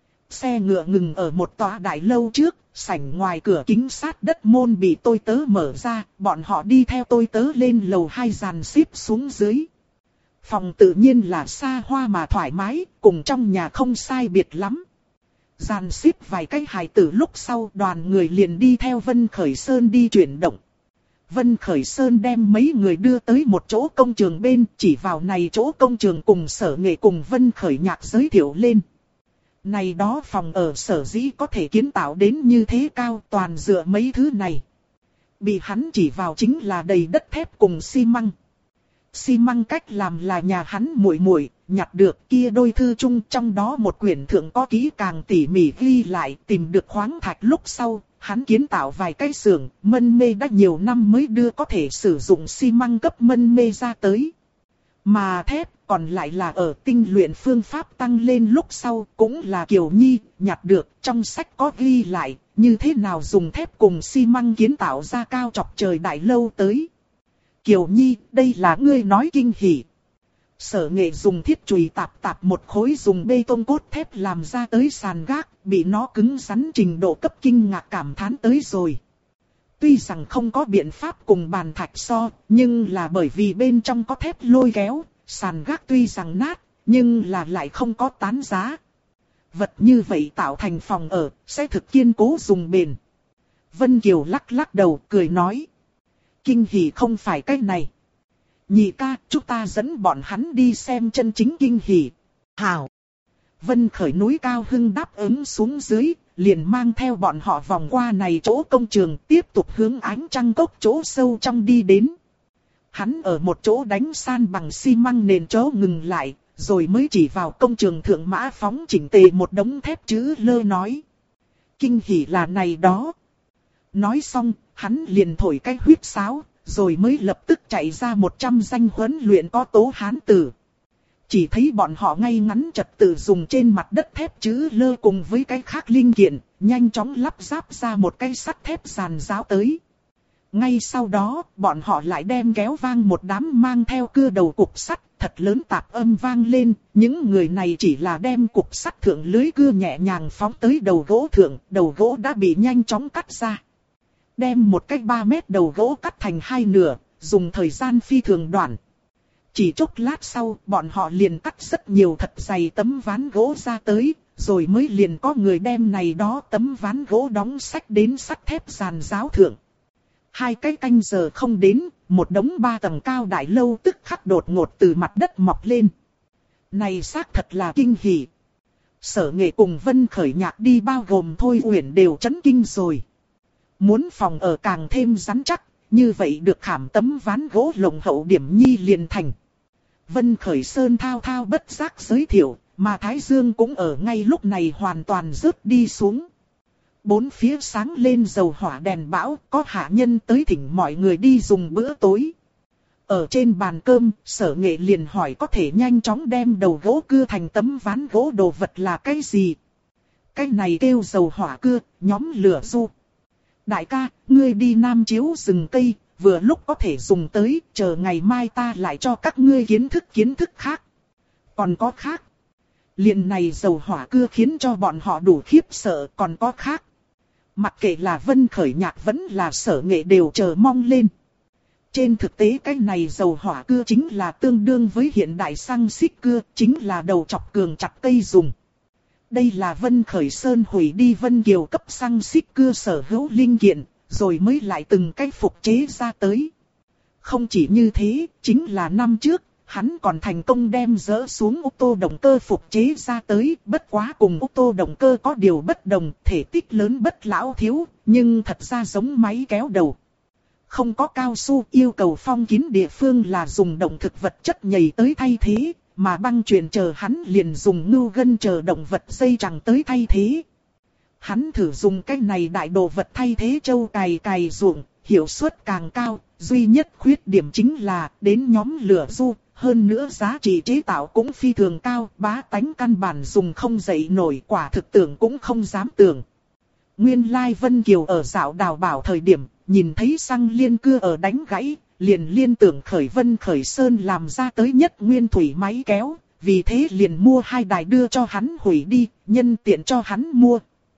Xe ngựa ngừng ở một tòa đại lâu trước, sảnh ngoài cửa kính sát đất môn bị tôi tớ mở ra, bọn họ đi theo tôi tớ lên lầu 2 dàn xếp xuống dưới. Phòng tự nhiên là xa hoa mà thoải mái, cùng trong nhà không sai biệt lắm. Dàn xếp vài cái hài tử lúc sau đoàn người liền đi theo Vân Khởi Sơn đi chuyển động. Vân Khởi Sơn đem mấy người đưa tới một chỗ công trường bên, chỉ vào này chỗ công trường cùng Sở Nghệ cùng Vân Khởi Nhạc giới thiệu lên. Này đó phòng ở sở dĩ có thể kiến tạo đến như thế cao toàn dựa mấy thứ này. Bị hắn chỉ vào chính là đầy đất thép cùng xi măng. Xi măng cách làm là nhà hắn muội muội nhặt được kia đôi thư chung, trong đó một quyển thượng có kỹ càng tỉ mỉ ghi lại tìm được khoáng thạch lúc sau. Hắn kiến tạo vài cái xưởng, mân mê đã nhiều năm mới đưa có thể sử dụng xi măng cấp mân mê ra tới. Mà thép còn lại là ở tinh luyện phương pháp tăng lên lúc sau, cũng là Kiều Nhi nhặt được, trong sách có ghi lại, như thế nào dùng thép cùng xi măng kiến tạo ra cao chọc trời đại lâu tới. Kiều Nhi, đây là ngươi nói kinh hỉ. Sở Nghệ dùng thiết chùy tạp tạp một khối dùng bê tông cốt thép làm ra tới sàn gác, bị nó cứng rắn trình độ cấp kinh ngạc cảm thán tới rồi. Tuy rằng không có biện pháp cùng bàn thạch so, nhưng là bởi vì bên trong có thép lôi kéo, sàn gác tuy rằng nát, nhưng là lại không có tán giá. Vật như vậy tạo thành phòng ở, sẽ thực kiên cố dùng bền. Vân Kiều lắc lắc đầu, cười nói. Kinh hỉ không phải cái này. Nhị ca, chúng ta dẫn bọn hắn đi xem chân chính kinh hỉ. Hảo. Vân Khởi núi cao hưng đáp ứng xuống dưới, liền mang theo bọn họ vòng qua này chỗ công trường, tiếp tục hướng ánh trăng cốc chỗ sâu trong đi đến. Hắn ở một chỗ đánh san bằng xi măng nền chỗ ngừng lại, rồi mới chỉ vào công trường thượng mã phóng chỉnh tề một đống thép chữ lơ nói. Kinh hỉ là này đó. Nói xong, hắn liền thổi cái huyết sáo, rồi mới lập tức chạy ra 100 danh huấn luyện có tố hán tử. Chỉ thấy bọn họ ngay ngắn trật tự dùng trên mặt đất thép chữ lơ cùng với cái khác linh kiện, nhanh chóng lắp ráp ra một cái sắt thép giàn giáo tới. Ngay sau đó, bọn họ lại đem kéo vang một đám mang theo cưa đầu cục sắt, thật lớn tạp âm vang lên. Những người này chỉ là đem cục sắt thượng lưới cưa nhẹ nhàng phóng tới đầu gỗ thượng, đầu gỗ đã bị nhanh chóng cắt ra. Đem một cái 3 mét đầu gỗ cắt thành hai nửa, dùng thời gian phi thường đoạn. Chỉ chốc lát sau, bọn họ liền cắt rất nhiều thật dày tấm ván gỗ ra tới, rồi mới liền có người đem này đó tấm ván gỗ đóng sách đến sắt thép giàn giáo thượng. 2 cái canh giờ không đến, một đống 3 tầng cao đại lâu tức khắc đột ngột từ mặt đất mọc lên. Này xác thật là kinh hỉ. Sở Nghệ cùng Vân Khởi nhạc đi bao gồm Thôi Uyển đều chấn kinh rồi. Muốn phòng ở càng thêm rắn chắc, như vậy được khảm tấm ván gỗ lồng hậu điểm nhi liền thành. Vân Khởi Sơn thao thao bất giác giới thiệu, mà Thái Dương cũng ở ngay lúc này hoàn toàn rớt đi xuống. Bốn phía sáng lên dầu hỏa đèn bão, có hạ nhân tới thỉnh mọi người đi dùng bữa tối. Ở trên bàn cơm, Sở Nghệ liền hỏi có thể nhanh chóng đem đầu gỗ cưa thành tấm ván gỗ đồ vật là cái gì. Cái này kêu dầu hỏa cưa, nhóm lửa du. Đại ca, ngươi đi Nam Chiếu rừng cây, vừa lúc có thể dùng tới, chờ ngày mai ta lại cho các ngươi kiến thức khác. Còn có khác. Liền này dầu hỏa cưa khiến cho bọn họ đủ khiếp sợ, còn có khác. Mặc kệ là Vân Khởi nhạc vẫn là Sở Nghệ đều chờ mong lên. Trên thực tế cái này dầu hỏa cưa chính là tương đương với hiện đại xăng xích cưa, chính là đầu chọc cường chặt cây dùng. Đây là Vân Khởi Sơn hủy đi Vân Kiều cấp xăng xích cưa sở hữu linh kiện, rồi mới lại từng cái phục chế ra tới. Không chỉ như thế, chính là năm trước, hắn còn thành công đem dỡ xuống ô tô động cơ phục chế ra tới, bất quá cùng ô tô động cơ có điều bất đồng, thể tích lớn bất lão thiếu, nhưng thật ra giống máy kéo đầu. Không có cao su, yêu cầu phong kín địa phương là dùng động thực vật chất nhầy tới thay thế, mà băng chuyền chờ hắn liền dùng ngưu gân chờ động vật dây chẳng tới thay thế. Hắn thử dùng cái này đại đồ vật thay thế trâu cày ruộng, hiệu suất càng cao, duy nhất khuyết điểm chính là đến nhóm lửa du, hơn nữa giá trị chế tạo cũng phi thường cao, bá tánh căn bản dùng không dậy nổi, quả thực tưởng cũng không dám tưởng. Nguyên lai Vân Kiều ở dạo Đào Bảo thời điểm, nhìn thấy xăng liên cưa ở đánh gãy, liền liên tưởng khởi Vân Khởi Sơn làm ra tới nhất nguyên thủy máy kéo, vì thế liền mua 2 đài đưa cho hắn hủy đi, nhân tiện cho hắn mua.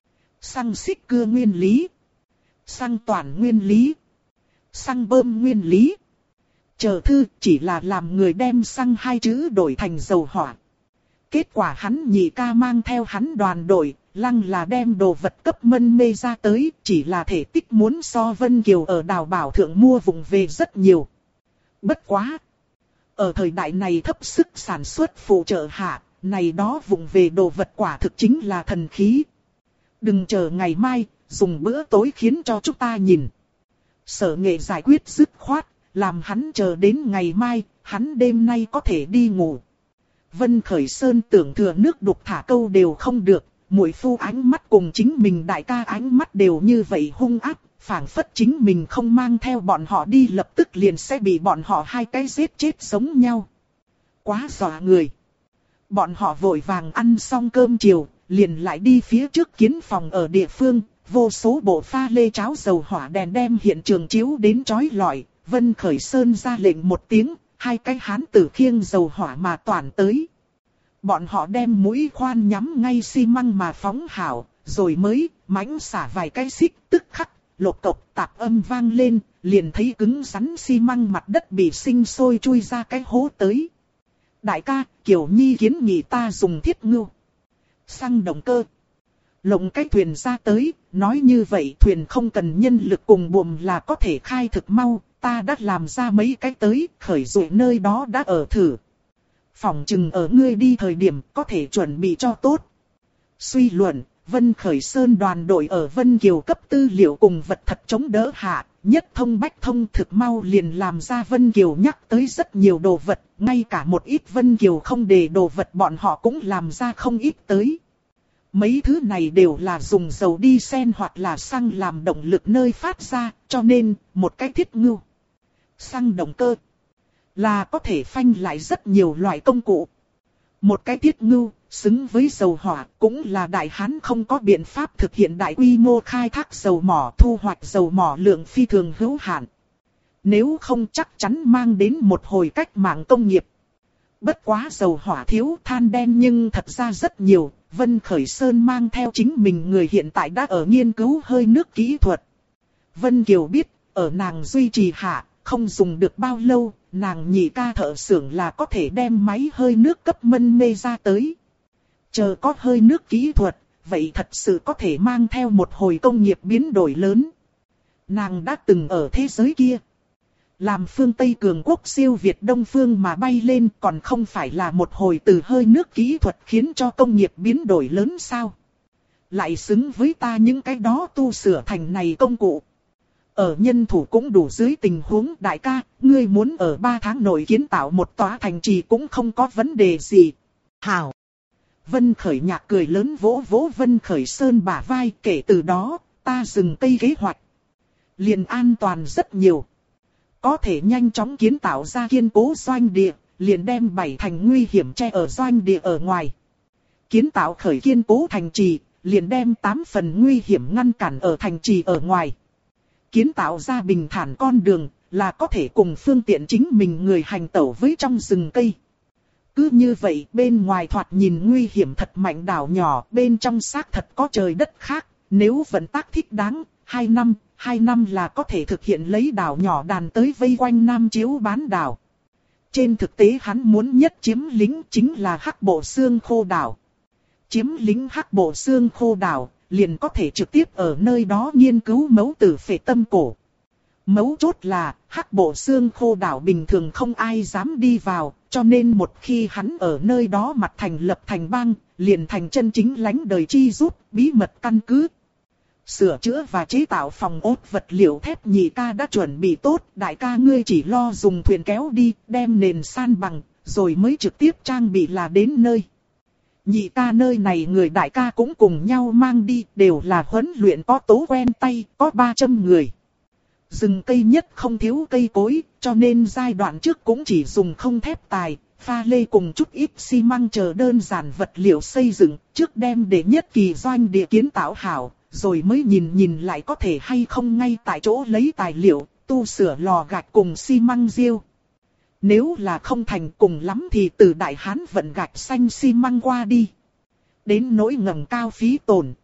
Xăng xích cưa nguyên lý, xăng toàn nguyên lý, xăng bơm nguyên lý. Chờ thư chỉ là làm người đem xăng 2 chữ đổi thành dầu hỏa. Kết quả hắn nhị ca mang theo hắn đoàn đội, lăng là đem đồ vật cấp mân mê ra tới, chỉ là thể tích muốn so Vân Kiều ở Đào Bảo thượng mua vùng về rất nhiều. Bất quá! Ở thời đại này thấp sức sản xuất phụ trợ hạ, này đó vụng về đồ vật quả thực chính là thần khí. Đừng chờ ngày mai, dùng bữa tối khiến cho chúng ta nhìn. Sở Nghệ giải quyết dứt khoát, làm hắn chờ đến ngày mai, hắn đêm nay có thể đi ngủ. Vân Khởi Sơn tưởng thừa nước đục thả câu đều không được, muội phu ánh mắt cùng chính mình đại ca ánh mắt đều như vậy hung ác, phảng phất chính mình không mang theo bọn họ đi lập tức liền sẽ bị bọn họ hai cái giết chết giống nhau. Quá dọa người. Bọn họ vội vàng ăn xong cơm chiều, liền lại đi phía trước kiến phòng ở địa phương, vô số bộ pha lê cháo dầu hỏa đèn đem hiện trường chiếu đến chói lọi. Vân Khởi Sơn ra lệnh một tiếng, hai cái hán tử khiêng dầu hỏa mà toàn tới. Bọn họ đem mũi khoan nhắm ngay xi măng mà phóng hảo, rồi mới mãnh xả vài cái xích, tức khắc lột cộc tạp âm vang lên, liền thấy cứng rắn xi măng mặt đất bị sinh sôi chui ra cái hố tới. Đại ca, Kiều Nhi kiến nghị ta dùng thiết ngưu xăng động cơ lộng cái thuyền ra tới, nói như vậy thuyền không cần nhân lực cùng buồm là có thể khai thực mau, ta đã làm ra mấy cái tới, khởi dụ nơi đó đã ở thử. Phỏng chừng ở ngươi đi thời điểm có thể chuẩn bị cho tốt. Suy luận, Vân Khởi Sơn đoàn đội ở Vân Kiều cấp tư liệu cùng vật thật chống đỡ hạ, nhất thông bách thông thực mau liền làm ra Vân Kiều nhắc tới rất nhiều đồ vật, ngay cả một ít Vân Kiều không để đồ vật bọn họ cũng làm ra không ít tới. Mấy thứ này đều là dùng dầu đi sen hoặc là xăng làm động lực nơi phát ra, cho nên một cái thiết ngưu xăng động cơ là có thể phanh lại rất nhiều loại công cụ. Một cái thiết ngưu xứng với dầu hỏa cũng là đại hán không có biện pháp thực hiện đại quy mô khai thác dầu mỏ, thu hoạch dầu mỏ lượng phi thường hữu hạn. Nếu không chắc chắn mang đến một hồi cách mạng công nghiệp. Bất quá dầu hỏa thiếu, than đen nhưng thật ra rất nhiều. Vân Khởi Sơn mang theo chính mình người hiện tại đã ở nghiên cứu hơi nước kỹ thuật. Vân Kiều biết, ở nàng duy trì hạ, không dùng được bao lâu, nàng nhị ca thợ xưởng là có thể đem máy hơi nước cấp mân mê ra tới. Chờ có hơi nước kỹ thuật, vậy thật sự có thể mang theo một hồi công nghiệp biến đổi lớn. Nàng đã từng ở thế giới kia. Làm phương Tây cường quốc siêu Việt Đông phương mà bay lên còn không phải là một hồi từ hơi nước kỹ thuật khiến cho công nghiệp biến đổi lớn sao. Lại xứng với ta những cái đó tu sửa thành này công cụ. Ở nhân thủ cũng đủ dưới tình huống đại ca, ngươi muốn ở 3 tháng nội kiến tạo một tòa thành trì cũng không có vấn đề gì. Hảo! Vân Khởi Nhạc cười lớn vỗ vỗ Vân Khởi Sơn bả vai, kể từ đó, ta dừng cây kế hoạch. Liền an toàn rất nhiều. Có thể nhanh chóng kiến tạo ra kiên cố doanh địa, liền đem 7 thành nguy hiểm che ở doanh địa ở ngoài. Kiến tạo khởi kiên cố thành trì, liền đem 8 phần nguy hiểm ngăn cản ở thành trì ở ngoài. Kiến tạo ra bình thản con đường, là có thể cùng phương tiện chính mình người hành tẩu với trong rừng cây. Cứ như vậy, bên ngoài thoạt nhìn nguy hiểm thật mạnh đảo nhỏ, bên trong xác thật có trời đất khác, nếu vận tác thích đáng, 2 năm là có thể thực hiện lấy đảo nhỏ đàn tới vây quanh Nam Chiếu bán đảo. Trên thực tế hắn muốn nhất chiếm lĩnh chính là Hắc Bộ Xương Khô đảo. Chiếm lĩnh Hắc Bộ Xương Khô đảo, liền có thể trực tiếp ở nơi đó nghiên cứu mẫu tử phệ tâm cổ. Mấu chốt là, Hắc Bộ Xương Khô đảo bình thường không ai dám đi vào, cho nên một khi hắn ở nơi đó mặt thành lập thành bang, liền thành chân chính lãnh đời chi rút, bí mật căn cứ. Sửa chữa và chế tạo phòng ốt vật liệu thép nhị ca đã chuẩn bị tốt, đại ca ngươi chỉ lo dùng thuyền kéo đi, đem nền san bằng, rồi mới trực tiếp trang bị là đến nơi. Nhị ca nơi này người đại ca cũng cùng nhau mang đi, đều là huấn luyện có tố quen tay, có 300 người. Rừng cây nhất không thiếu cây cối, cho nên giai đoạn trước cũng chỉ dùng không thép tài, pha lê cùng chút ít xi măng chờ đơn giản vật liệu xây dựng, trước đem để nhất kỳ doanh địa kiến tạo hảo, rồi mới nhìn lại có thể hay không ngay tại chỗ lấy tài liệu, tu sửa lò gạch cùng xi măng riêu. Nếu là không thành cùng lắm thì từ Đại Hán vận gạch xanh xi măng qua đi. Đến nỗi ngầm cao phí tổn.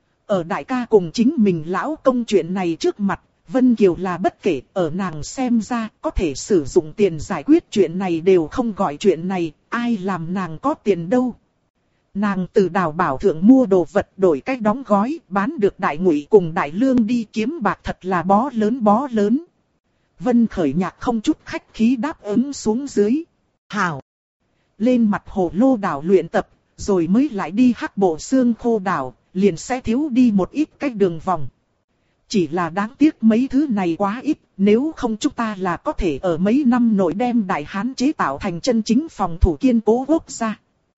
Ở đại ca cùng chính mình lão công chuyện này trước mặt, Vân Kiều là bất kể, ở nàng xem ra có thể sử dụng tiền giải quyết chuyện này đều không gọi chuyện này, ai làm nàng có tiền đâu. Nàng từ Đào Bảo Thượng mua đồ vật đổi cách đóng gói, bán được Đại Ngụy cùng Đại Lương đi kiếm bạc thật là bó lớn. Vân Khởi Nhạc không chút khách khí đáp ứng xuống dưới. Hảo! lên mặt hồ lô đảo luyện tập, rồi mới lại đi Hắc Bộ Xương Khô đảo, liền sẽ thiếu đi một ít cách đường vòng. Chỉ là đáng tiếc mấy thứ này quá ít, nếu không chúng ta là có thể ở mấy năm nội đem Đại Hán chế tạo thành chân chính phòng thủ kiên cố quốc gia.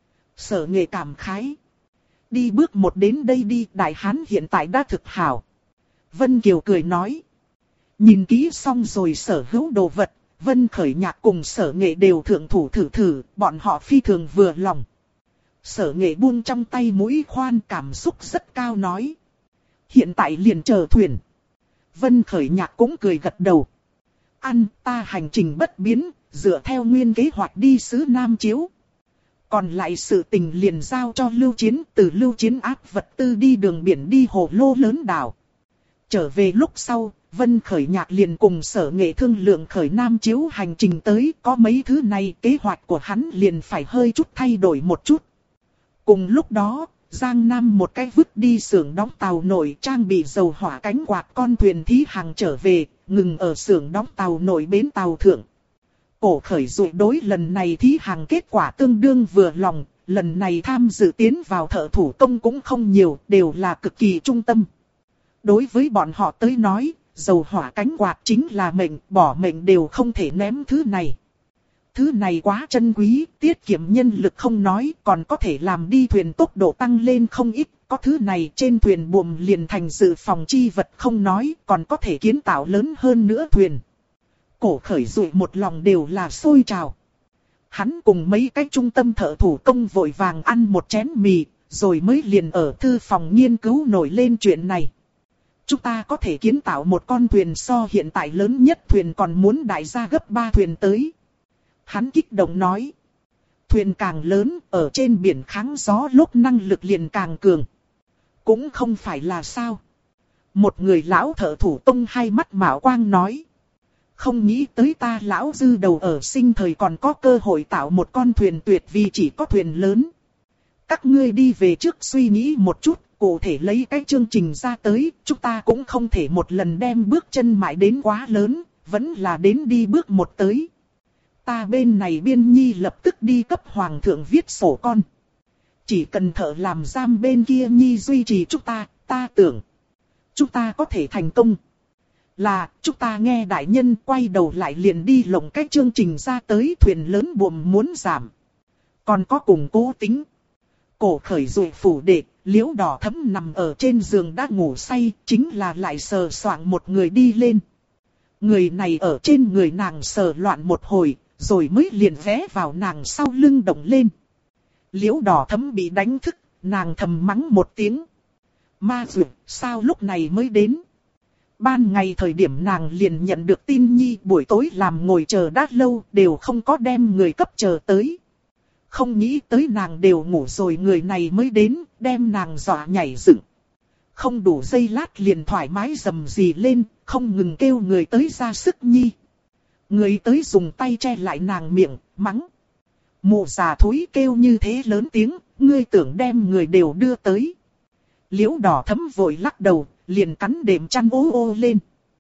Sở Nghệ cảm khái. Đi bước một đến đây đi, Đại Hán hiện tại đã thực hảo. Vân Kiều cười nói. Nhìn kỹ xong rồi sở hữu đồ vật, Vân Khởi Nhạc cùng Sở Nghệ đều thượng thủ thử, bọn họ phi thường vừa lòng. Sở Nghệ buông trong tay mũi khoan, cảm xúc rất cao nói. Hiện tại liền chờ thuyền. Vân Khởi Nhạc cũng cười gật đầu. Ăn, ta hành trình bất biến, dựa theo nguyên kế hoạch đi xứ Nam Chiếu. Còn lại sự tình liền giao cho Lưu Chiến, từ Lưu Chiến áp vật tư đi đường biển đi hồ lô lớn đảo. Trở về lúc sau, Vân Khởi Nhạc liền cùng Sở Nghệ thương lượng khởi Nam Chiếu hành trình tới, có mấy thứ này kế hoạch của hắn liền phải hơi chút thay đổi một chút. Cùng lúc đó, Giang Nam một cái vứt đi xưởng đóng tàu nổi trang bị dầu hỏa cánh quạt con thuyền thí hàng trở về, ngừng ở xưởng đóng tàu nổi bến tàu thượng. Cổ Khởi Dụ đối lần này thí hàng kết quả tương đương vừa lòng, lần này tham dự tiến vào thợ thủ công cũng không nhiều, đều là cực kỳ trung tâm. Đối với bọn họ tới nói, dầu hỏa cánh quạt chính là mệnh, bỏ mệnh đều không thể ném thứ này. Thứ này quá chân quý, tiết kiệm nhân lực không nói, còn có thể làm đi thuyền tốc độ tăng lên không ít. Có thứ này trên thuyền buồm liền thành dự phòng chi vật không nói, còn có thể kiến tạo lớn hơn nữa thuyền. Cổ Khởi Dụ một lòng đều là sôi trào. Hắn cùng mấy cái trung tâm thợ thủ công vội vàng ăn một chén mì, rồi mới liền ở thư phòng nghiên cứu nổi lên chuyện này. Chúng ta có thể kiến tạo một con thuyền so hiện tại lớn nhất thuyền còn muốn đại gia gấp 3 thuyền tới. Hắn kích động nói. Thuyền càng lớn, ở trên biển kháng gió lúc năng lực liền càng cường. Cũng không phải là sao. Một người lão thợ thủ công hai mắt mạo quang nói. Không nghĩ tới ta lão dư đầu ở sinh thời còn có cơ hội tạo một con thuyền tuyệt vì chỉ có thuyền lớn. Các ngươi đi về trước suy nghĩ một chút, cụ thể lấy cái chương trình ra tới, chúng ta cũng không thể một lần đem bước chân mãi đến quá lớn, vẫn là đến đi bước một tới. Ta bên này Biên Nhi lập tức đi cấp hoàng thượng viết sổ con. Chỉ cần thợ làm giam bên kia Nhi duy trì chúng ta tưởng chúng ta có thể thành công. Là, chúng ta nghe đại nhân quay đầu lại liền đi lồng cái chương trình ra tới, thuyền lớn buồm muốn giảm. Còn có cùng cố tính. Cổ Khởi Dụ phủ đệ, Liễu Đỏ Thấm nằm ở trên giường đã ngủ say, chính là lại sờ soạng một người đi lên. Người này ở trên người nàng sờ loạn một hồi, rồi mới liền ghé vào nàng sau lưng động lên. Liễu Đỏ Thấm bị đánh thức, nàng thầm mắng một tiếng. Ma dược, sao lúc này mới đến? Ban ngày thời điểm nàng liền nhận được tin Nhi buổi tối làm ngồi chờ đã lâu, đều không có đem người cấp chờ tới. Không nghĩ tới nàng đều ngủ rồi người này mới đến, đem nàng dọa nhảy dựng. Không đủ giây lát liền thoải mái rầm rì lên, không ngừng kêu người tới ra sức Nhi. Người tới dùng tay che lại nàng miệng, mắng. Mụ già thối kêu như thế lớn tiếng, ngươi tưởng đem người đều đưa tới. Liễu Đỏ Thấm vội lắc đầu, liền cắn đệm chăn ô ô lên.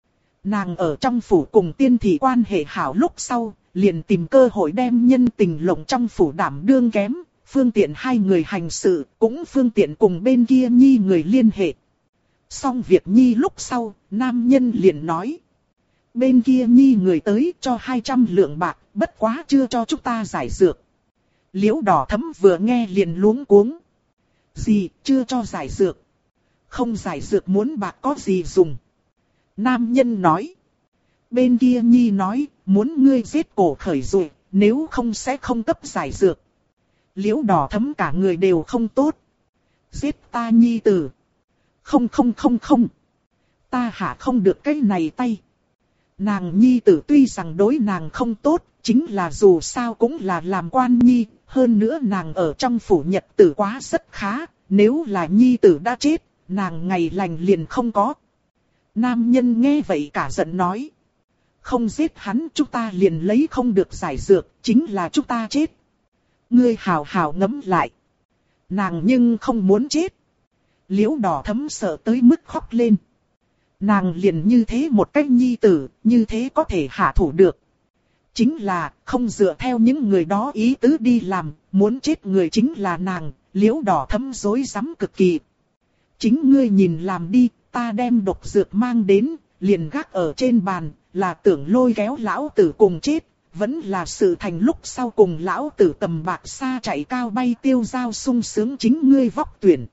Nàng ở trong phủ cùng tiên thị quan hệ hảo lúc sau, liền tìm cơ hội đem nhân tình lộng trong phủ đảm đương kém, phương tiện hai người hành sự, cũng phương tiện cùng bên kia Nhi người liên hệ. Xong việc Nhi lúc sau, nam nhân liền nói. Bên kia Nhi người tới cho 200 lượng bạc, bất quá chưa cho chúng ta giải dược. Liễu Đỏ Thấm vừa nghe liền luống cuống. Gì, chưa cho giải dược? Không giải dược muốn bạc có gì dùng? Nam nhân nói. Bên kia Nhi nói, muốn ngươi giết Cổ Khởi Dụ, nếu không sẽ không cấp giải dược. Liễu Đỏ Thấm cả người đều không tốt. Giết ta Nhi tử. Không. Ta hạ không được cái này tay. Nàng Nhi tử tuy rằng đối nàng không tốt, chính là dù sao cũng là làm quan Nhi, hơn nữa nàng ở trong phủ nhật tử quá rất khá, nếu là Nhi tử đã chết, nàng ngày lành liền không có. Nam nhân nghe vậy cả giận nói. Không giết hắn chúng ta liền lấy không được giải dược, chính là chúng ta chết. Ngươi hào hào ngẫm lại. Nàng nhưng không muốn chết. Liễu Đỏ Thấm sợ tới mức khóc lên. Nàng liền như thế một cách Nhi tử, như thế có thể hạ thủ được. Chính là, không dựa theo những người đó ý tứ đi làm, muốn chết người chính là nàng, Liễu Đỏ Thấm rối rắm cực kỳ. Chính ngươi nhìn làm đi, ta đem độc dược mang đến, liền gác ở trên bàn, là tưởng lôi kéo lão tử cùng chết, vẫn là sự thành lúc sau cùng lão tử tầm bạc xa chạy cao bay tiêu dao sung sướng chính ngươi vóc tuyển.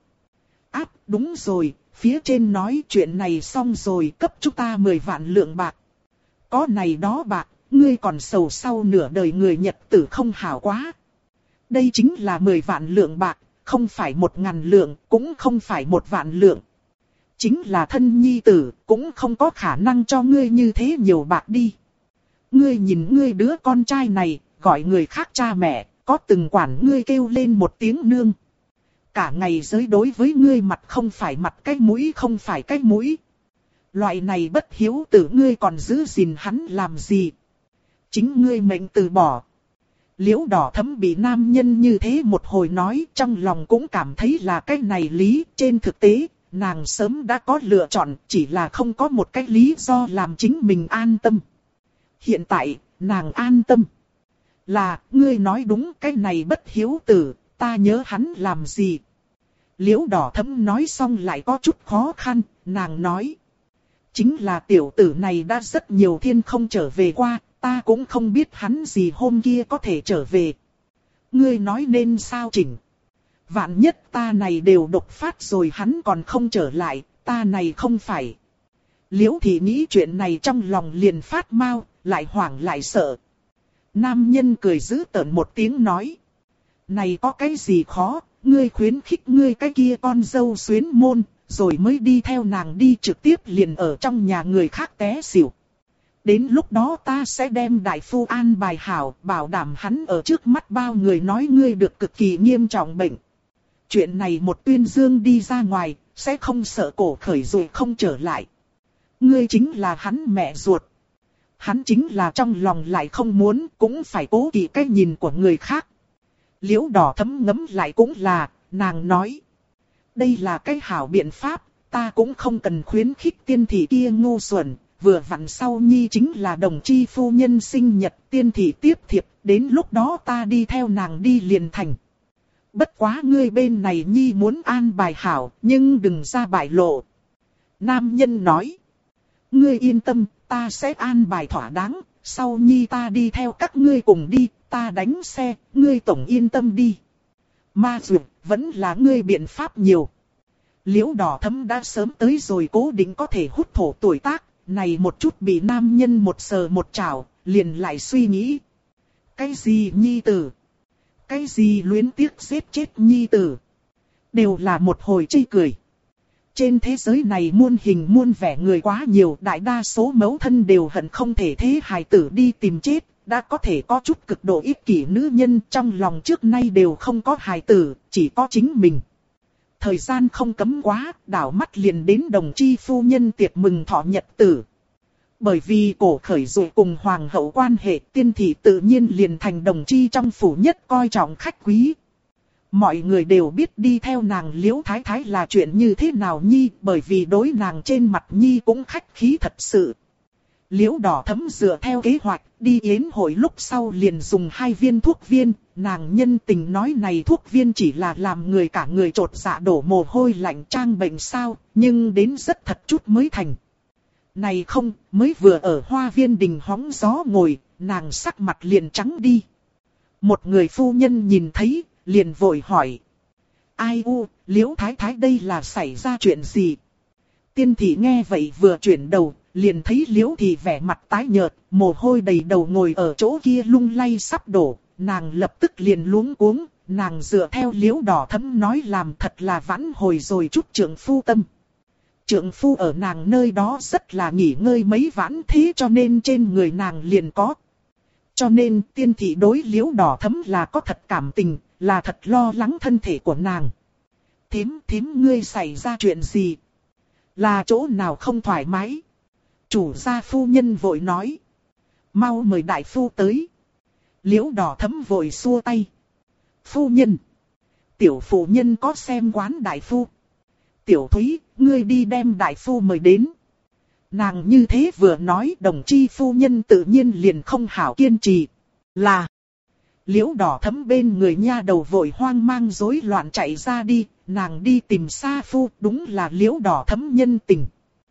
Đúng rồi, phía trên nói chuyện này xong rồi cấp chúng ta 10 vạn lượng bạc. Có này đó bạc, ngươi còn sầu sau nửa đời người Nhật tử không hảo quá. Đây chính là 10 vạn lượng bạc, không phải 1.000 lượng, cũng không phải 1 vạn lượng. Chính là thân nhi tử, cũng không có khả năng cho ngươi như thế nhiều bạc đi. Ngươi nhìn ngươi đứa con trai này, gọi người khác cha mẹ, có từng quản ngươi kêu lên một tiếng nương. Cả ngày giới đối với ngươi mặt không phải mặt cái mũi không phải cái mũi. Loại này bất hiếu tử ngươi còn giữ gìn hắn làm gì? Chính ngươi mệnh từ bỏ. Liễu Đỏ Thấm bị nam nhân như thế một hồi nói, trong lòng cũng cảm thấy là cái này lý. Trên thực tế, nàng sớm đã có lựa chọn, chỉ là không có một cái lý do làm chính mình an tâm. Hiện tại, nàng an tâm. Là, ngươi nói đúng, cái này bất hiếu tử, ta nhớ hắn làm gì? Liễu Đỏ Thấm nói xong lại có chút khó khăn, nàng nói. Chính là tiểu tử này đã rất nhiều thiên không trở về qua, ta cũng không biết hắn gì hôm kia có thể trở về. Ngươi nói nên sao chỉnh? Vạn nhất ta này đều độc phát rồi hắn còn không trở lại, ta này không phải. Liễu Thị nghĩ chuyện này trong lòng liền phát mau, lại hoảng lại sợ. Nam nhân cười giữ tợn một tiếng nói. Này có cái gì khó, ngươi khuyến khích ngươi cái kia con dâu xuyến môn, rồi mới đi theo nàng đi trực tiếp liền ở trong nhà người khác té xỉu. Đến lúc đó ta sẽ đem đại phu an bài hảo, bảo đảm hắn ở trước mắt bao người nói ngươi được cực kỳ nghiêm trọng bệnh. Chuyện này một tuyên dương đi ra ngoài, sẽ không sợ cổ khởi rồi không trở lại. Ngươi chính là hắn mẹ ruột. Hắn chính là trong lòng lại không muốn, cũng phải cố kỵ cái nhìn của người khác. Liễu Đỏ Thấm ngấm lại cũng là, nàng nói. Đây là cái hảo biện pháp, ta cũng không cần khuyến khích tiên thị kia ngu xuẩn. Vừa vặn sau nhi chính là đồng chi phu nhân sinh nhật, tiên thị tiếp thiệp, đến lúc đó ta đi theo nàng đi liền thành. Bất quá ngươi bên này nhi muốn an bài hảo, nhưng đừng ra bại lộ. Nam nhân nói. Ngươi yên tâm, ta sẽ an bài thỏa đáng, sau nhi ta đi theo các ngươi cùng đi, ta đánh xe, ngươi tổng yên tâm đi. Ma dược, vẫn là ngươi biện pháp nhiều. Liễu Đỏ Thấm đã sớm tới rồi cố định có thể hút thổ tuổi tác, này một chút bị nam nhân một sờ một chảo, liền lại suy nghĩ. Cái gì nhi tử? Cái gì luyến tiếc giết chết nhi tử? Đều là một hồi chê cười. Trên thế giới này muôn hình muôn vẻ người quá nhiều, đại đa số mẫu thân đều hận không thể thế hài tử đi tìm chết, đã có thể có chút cực độ ích kỷ nữ nhân trong lòng trước nay đều không có hài tử, chỉ có chính mình. Thời gian không cấm quá, đảo mắt liền đến đồng chi phu nhân tiệc mừng thọ nhật tử. Bởi vì cổ khởi dụ cùng hoàng hậu quan hệ, tiên thị tự nhiên liền thành đồng chi trong phủ nhất coi trọng khách quý. Mọi người đều biết đi theo nàng Liễu Thái Thái là chuyện như thế nào nhi, bởi vì đối nàng trên mặt nhi cũng khách khí thật sự. Liễu Đỏ Thấm dựa theo kế hoạch, đi yến hội lúc sau liền dùng 2 viên thuốc viên, nàng nhân tình nói này thuốc viên chỉ là làm người cả người trột dạ đổ mồ hôi lạnh trang bệnh sao, nhưng đến rất thật chút mới thành. Này không, mới vừa ở hoa viên đình hóng gió ngồi, nàng sắc mặt liền trắng đi. Một người phu nhân nhìn thấy, liền vội hỏi. Ai u, Liễu Thái Thái đây là xảy ra chuyện gì? Tiên thị nghe vậy vừa chuyển đầu, liền thấy Liễu Thị vẻ mặt tái nhợt, mồ hôi đầy đầu ngồi ở chỗ kia lung lay sắp đổ, nàng lập tức liền luống cuống, nàng dựa theo Liễu Đỏ Thấm nói làm thật là vãn hồi rồi chút trượng phu tâm. Trượng phu ở nàng nơi đó rất là nghỉ ngơi mấy vãn thế cho nên trên người nàng liền có. Cho nên tiên thị đối Liễu Đỏ Thấm là có thật cảm tình, là thật lo lắng thân thể của nàng. Thím ngươi xảy ra chuyện gì? Là chỗ nào không thoải mái? Chủ gia phu nhân vội nói. Mau mời đại phu tới. Liễu Đỏ Thấm vội xua tay. Phu nhân. Tiểu phu nhân có xem quán đại phu. Tiểu Thúy, ngươi đi đem đại phu mời đến. Nàng như thế vừa nói, đồng chi phu nhân tự nhiên liền không hảo kiên trì. Là, Liễu Đỏ Thấm bên người nha đầu vội hoang mang rối loạn chạy ra đi, nàng đi tìm Sa Phu, đúng là Liễu Đỏ Thấm nhân tình.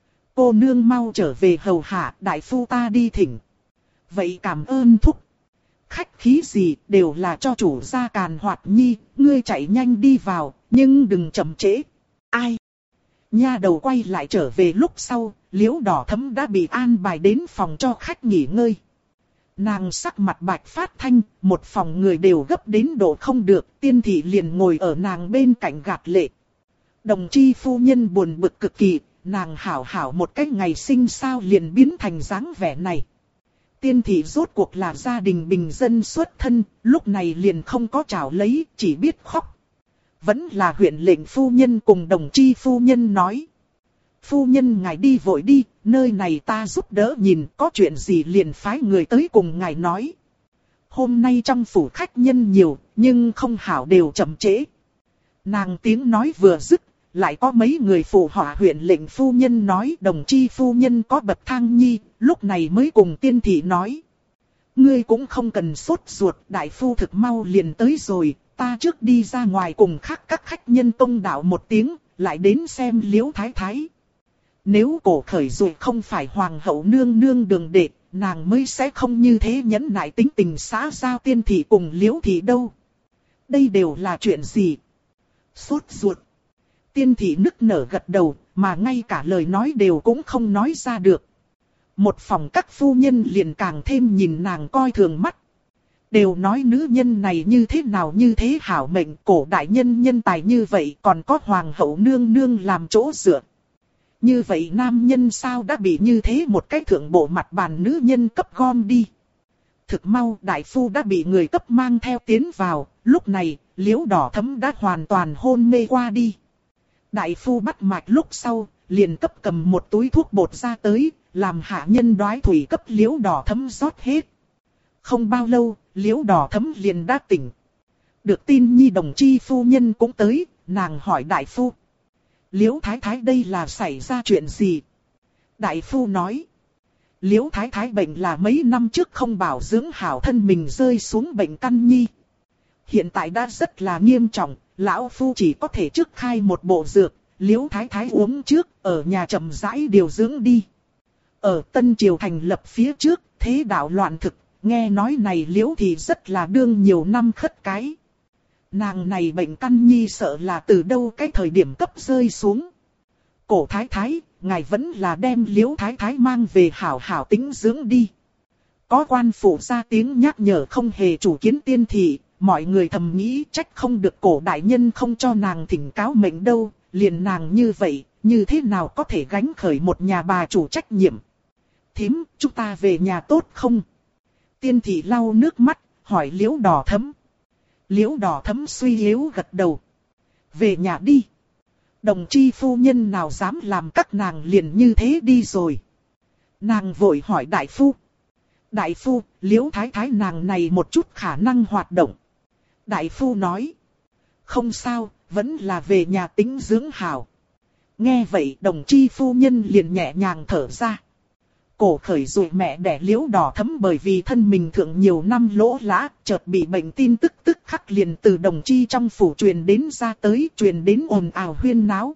Cô nương mau trở về hầu hạ, đại phu ta đi thỉnh. Vậy cảm ơn thúc. Khách khí gì đều là cho chủ gia Càn Hoạt Nhi, ngươi chạy nhanh đi vào, nhưng đừng chậm trễ. Ai? Nha đầu quay lại trở về lúc sau, Liễu Đỏ Thấm đã bị an bài đến phòng cho khách nghỉ ngơi. Nàng sắc mặt bạch phát thanh, một phòng người đều gấp đến độ không được, Tiên thị liền ngồi ở nàng bên cạnh gạt lệ. Đồng chi phu nhân buồn bực cực kỳ, nàng hảo hảo một cái ngày sinh sao liền biến thành dáng vẻ này. Tiên thị rốt cuộc là gia đình bình dân xuất thân, lúc này liền không có chảo lấy, chỉ biết khóc. Vẫn là huyện lệnh phu nhân cùng đồng chi phu nhân nói. Phu nhân ngài đi vội đi, nơi này ta giúp đỡ nhìn, có chuyện gì liền phái người tới cùng ngài nói. Hôm nay trong phủ khách nhân nhiều, nhưng không hảo đều chậm trễ. Nàng tiếng nói vừa dứt, lại có mấy người phụ họa huyện lệnh phu nhân nói đồng chi phu nhân có bậc thang nhi, lúc này mới cùng tiên thị nói. Ngươi cũng không cần sốt ruột, đại phu thực mau liền tới rồi, ta trước đi ra ngoài cùng khác các khách nhân tông đạo một tiếng, lại đến xem Liễu Thái Thái. Nếu Cổ Khởi Dụ không phải hoàng hậu nương nương đường đệ, nàng mới sẽ không như thế nhẫn nại tính tình xã giao tiên thị cùng Liễu thị đâu. Đây đều là chuyện gì? Sốt ruột. Tiên thị nức nở gật đầu, mà ngay cả lời nói đều cũng không nói ra được. Một phòng các phu nhân liền càng thêm nhìn nàng coi thường mắt. Đều nói nữ nhân này như thế nào như thế hảo mệnh, cổ đại nhân nhân tài như vậy còn có hoàng hậu nương nương làm chỗ dựa. Như vậy nam nhân sao đã bị như thế một cái thượng bộ mặt bàn nữ nhân cấp gom đi. Thực mau đại phu đã bị người cấp mang theo tiến vào, lúc này Liễu Đỏ Thấm đã hoàn toàn hôn mê qua đi. Đại phu bắt mạch lúc sau, liền cấp cầm một túi thuốc bột ra tới, làm hạ nhân đoái thủy cấp Liễu Đỏ Thấm rót hết. Không bao lâu, Liễu Đỏ Thấm liền đã tỉnh. Được tin nhi đồng chi phu nhân cũng tới, nàng hỏi đại phu. Liễu Thái Thái đây là xảy ra chuyện gì? Đại phu nói. Liễu Thái Thái bệnh là mấy năm trước không bảo dưỡng hảo thân mình rơi xuống bệnh căn nhi. Hiện tại đã rất là nghiêm trọng, lão phu chỉ có thể trước khai một bộ dược, Liễu Thái Thái uống trước, ở nhà chậm rãi điều dưỡng đi. Ở Tân Triều thành lập phía trước, thế đạo loạn thực, nghe nói này Liễu thì rất là đương nhiều năm khất cái. Nàng này bệnh căn nhi sợ là từ đâu cái thời điểm cấp rơi xuống. Cổ Thái Thái, ngài vẫn là đem Liễu Thái Thái mang về hảo hảo tĩnh dưỡng đi. Có quan phủ ra tiếng nhắc nhở không hề chủ kiến tiên thị, mọi người thầm nghĩ trách không được cổ đại nhân không cho nàng thỉnh cáo mệnh đâu, liền nàng như vậy, như thế nào có thể gánh khởi một nhà bà chủ trách nhiệm. Thím, chúng ta về nhà tốt không? Tiên thị lau nước mắt, hỏi Liễu Đỏ Thấm. Liễu Đỏ Thấm suy yếu gật đầu. Về nhà đi. Đồng chi phu nhân nào dám làm các nàng liền như thế đi rồi. Nàng vội hỏi đại phu. Đại phu, Liễu Thái Thái nàng này một chút khả năng hoạt động. Đại phu nói. Không sao, vẫn là về nhà tĩnh dưỡng hảo. Nghe vậy đồng chi phu nhân liền nhẹ nhàng thở ra. Cổ Khởi Dụ mẹ đẻ Liễu Đỏ Thấm bởi vì thân mình thượng nhiều năm lỗ lã, chợt bị bệnh tin tức tức khắc liền từ đồng chi trong phủ truyền đến ra tới, truyền đến ồn ào huyên náo.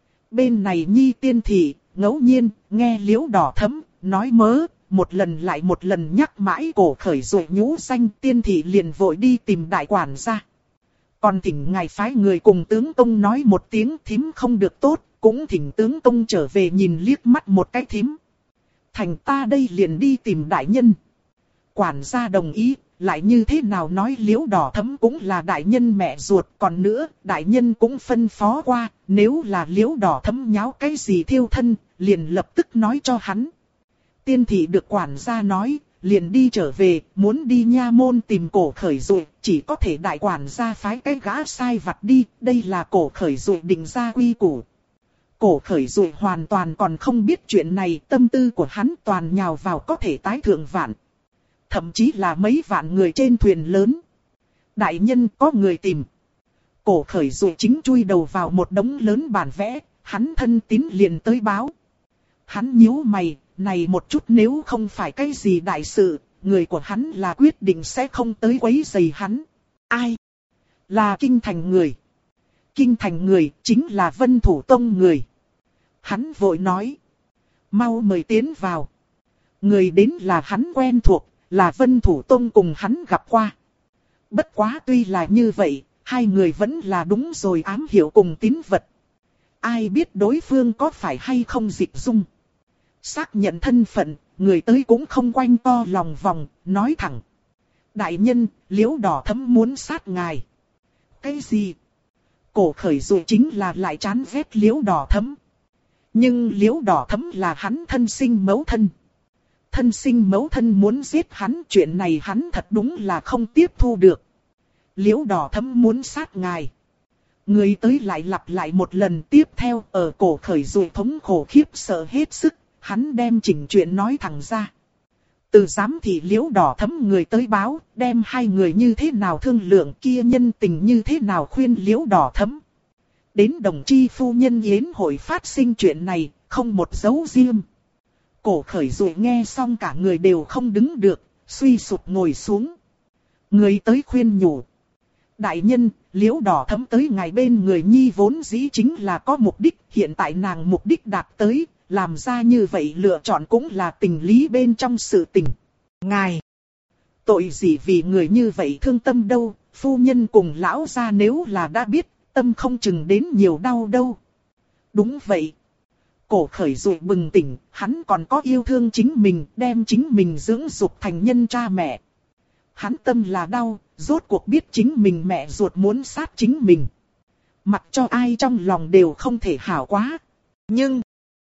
Bên này nhi tiên thị, ngẫu nhiên, nghe Liễu Đỏ Thấm, nói mớ, một lần lại một lần nhắc mãi Cổ Khởi Dụ nhũ danh, tiên thị liền vội đi tìm đại quản gia. Còn thỉnh ngài phái người cùng tướng công nói một tiếng thím không được tốt, cũng thỉnh tướng công trở về nhìn liếc mắt một cái thím. Thành ta đây liền đi tìm đại nhân. Quản gia đồng ý, lại như thế nào nói Liễu Đỏ Thấm cũng là đại nhân mẹ ruột. Còn nữa, đại nhân cũng phân phó qua, nếu là Liễu Đỏ Thấm nháo cái gì thiêu thân, liền lập tức nói cho hắn. Tiên thị được quản gia nói, liền đi trở về, muốn đi nha môn tìm Cổ Khởi Dụ, chỉ có thể đại quản gia phái cái gã sai vặt đi, đây là Cổ Khởi Dụ định ra quy củ. Cổ Khởi Dụ hoàn toàn còn không biết chuyện này, tâm tư của hắn toàn nhào vào có thể tái thượng vạn. Thậm chí là mấy vạn người trên thuyền lớn. Đại nhân có người tìm. Cổ Khởi Dụ chính chui đầu vào một đống lớn bản vẽ, hắn thân tín liền tới báo. Hắn nhíu mày, này một chút nếu không phải cái gì đại sự, người của hắn là quyết định sẽ không tới quấy rầy hắn. Ai? Là Kinh Thành người. Kinh Thành người chính là Vân Thủ Tông người. Hắn vội nói. Mau mời tiến vào. Người đến là hắn quen thuộc, là Vân Thủ Tông cùng hắn gặp qua. Bất quá tuy là như vậy, hai người vẫn là đúng rồi ám hiểu cùng tín vật. Ai biết đối phương có phải hay không Dịch Dung. Xác nhận thân phận, người tới cũng không quanh to lòng vòng, nói thẳng. Đại nhân, Liễu Đỏ Thấm muốn sát ngài. Cái gì? Cổ Khởi Dụ chính là lại chán ghét Liễu Đỏ Thấm. Nhưng Liễu Đỏ Thấm là hắn thân sinh mẫu thân. Thân sinh mẫu thân muốn giết hắn, chuyện này hắn thật đúng là không tiếp thu được. Liễu Đỏ Thấm muốn sát ngài. Người tới lại lặp lại một lần tiếp theo, ở Cổ Khởi Dụ thống khổ khiếp sợ hết sức, hắn đem chỉnh chuyện nói thẳng ra. Từ giám thị Liễu Đỏ Thấm người tới báo, đem hai người như thế nào thương lượng, kia nhân tình như thế nào khuyên Liễu Đỏ Thấm. Đến đồng chi phu nhân yến hội phát sinh chuyện này, không một dấu riêng. Cổ Khởi Dụ nghe xong cả người đều không đứng được, suy sụp ngồi xuống. Người tới khuyên nhủ. Đại nhân, Liễu Đỏ Thấm tới ngài bên người nhi vốn dĩ chính là có mục đích, hiện tại nàng mục đích đạt tới, làm ra như vậy lựa chọn cũng là tình lý bên trong sự tình. Ngài, tội gì vì người như vậy thương tâm đâu, phu nhân cùng lão gia nếu là đã biết, tâm không chừng đến nhiều đau đâu. Đúng vậy. Cổ Khởi Dụ bừng tỉnh, hắn còn có yêu thương chính mình, đem chính mình dưỡng dục thành nhân cha mẹ. Hắn tâm là đau, rốt cuộc biết chính mình mẹ ruột muốn sát chính mình. Mặc cho ai trong lòng đều không thể hảo quá. Nhưng,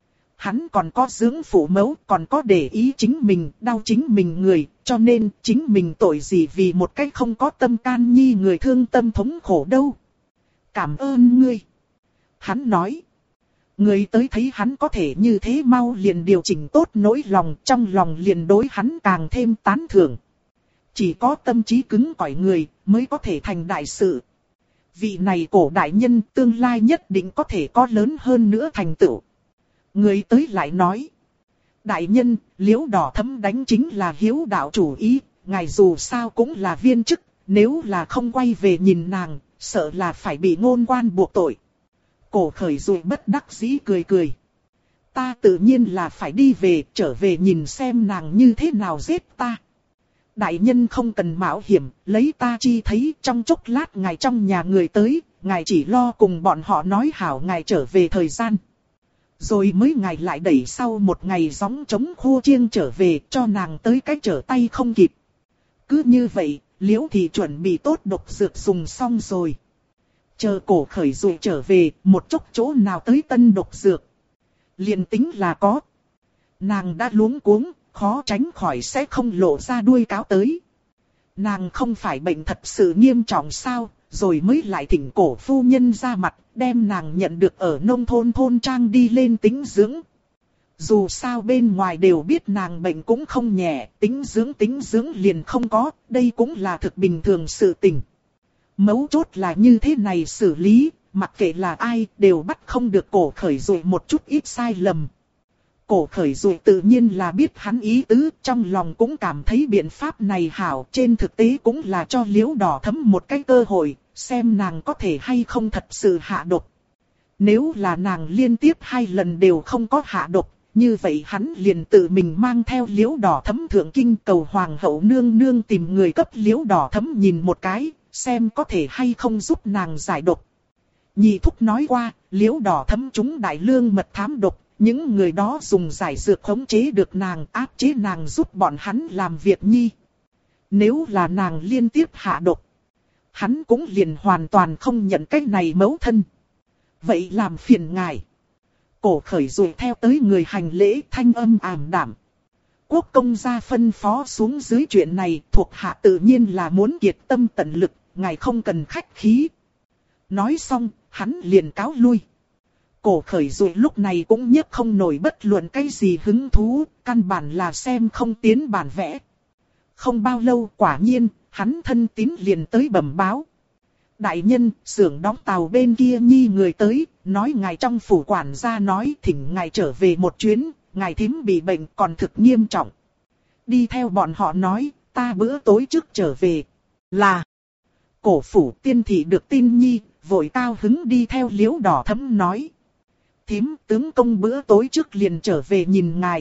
hắn còn có dưỡng phụ mẫu, còn có để ý chính mình, đau chính mình người, cho nên chính mình tội gì vì một cách không có tâm can nhi người thương tâm thống khổ đâu. Cảm ơn ngươi. Hắn nói. Người tới thấy hắn có thể như thế mau liền điều chỉnh tốt nỗi lòng, trong lòng liền đối hắn càng thêm tán thưởng. Chỉ có tâm trí cứng cỏi người mới có thể thành đại sự. Vị này Cổ đại nhân tương lai nhất định có thể có lớn hơn nữa thành tựu. Người tới lại nói. Đại nhân, Liễu Đỏ Thấm đánh chính là hiếu đạo chủ ý, ngài dù sao cũng là viên chức, nếu là không quay về nhìn nàng, sợ là phải bị ngôn quan buộc tội. Cổ Khởi Dụ bất đắc dĩ cười cười. Ta tự nhiên là phải đi về, trở về nhìn xem nàng như thế nào giết ta. Đại nhân không cần mạo hiểm, lấy ta chi thấy trong chốc lát ngài trong nhà người tới, ngài chỉ lo cùng bọn họ nói hảo ngài trở về thời gian. Rồi mới ngài lại đẩy sau một ngày gióng trống khô chiêng trở về cho nàng tới cái trở tay không kịp. Cứ như vậy, Liễu thì chuẩn bị tốt độc dược dùng xong rồi. Chờ Cổ Khởi Dụ trở về, một chốc chỗ nào tới tân độc dược. Liền tính là có. Nàng đã luống cuống, khó tránh khỏi sẽ không lộ ra đuôi cáo tới. Nàng không phải bệnh thật sự nghiêm trọng sao, rồi mới lại thỉnh Cổ phu nhân ra mặt, đem nàng nhận được ở nông thôn thôn trang đi lên tĩnh dưỡng. Dù sao bên ngoài đều biết nàng bệnh cũng không nhẹ, tĩnh dưỡng liền không có, đây cũng là thực bình thường sự tình. Mấu chốt là như thế này xử lý, mặc kệ là ai đều bắt không được Cổ Khởi Dụ một chút ít sai lầm. Cổ Khởi Dụ tự nhiên là biết hắn ý tứ, trong lòng cũng cảm thấy biện pháp này hảo, trên thực tế cũng là cho Liễu Đỏ Thấm một cái cơ hội, xem nàng có thể hay không thật sự hạ độc. Nếu là nàng liên tiếp 2 lần đều không có hạ độc, như vậy hắn liền tự mình mang theo Liễu Đỏ Thấm thượng kinh cầu hoàng hậu nương nương tìm người cấp Liễu Đỏ Thấm nhìn một cái, xem có thể hay không giúp nàng giải độc. Nhị thúc nói qua, Liễu Đỏ Thấm chúng đại lương mật thám độc, những người đó dùng giải dược khống chế được nàng, áp chế nàng giúp bọn hắn làm việc nhi. Nếu là nàng liên tiếp hạ độc, hắn cũng liền hoàn toàn không nhận cái này mẫu thân. Vậy làm phiền ngài. Cổ Khởi Dụ theo tới người hành lễ, thanh âm ảm đạm. Quốc công gia phân phó xuống dưới chuyện này, thuộc hạ tự nhiên là muốn kiệt tâm tận lực, ngài không cần khách khí. Nói xong, hắn liền cáo lui. Cổ Khởi Dụ lúc này cũng nhấc không nổi bất luận cái gì hứng thú, căn bản là xem không tiến bản vẽ. Không bao lâu quả nhiên, hắn thân tín liền tới bẩm báo. Đại nhân, xưởng đóng tàu bên kia nhi người tới, nói ngài trong phủ quản gia nói thỉnh ngài trở về một chuyến, ngài thím bị bệnh còn thực nghiêm trọng. Đi theo bọn họ nói, ta bữa tối trước trở về. Là, Cổ phủ tiên thị được tin nhi, vội cao hứng đi theo Liễu Đỏ Thẫm nói. Thím, tướng công bữa tối trước liền trở về nhìn ngài.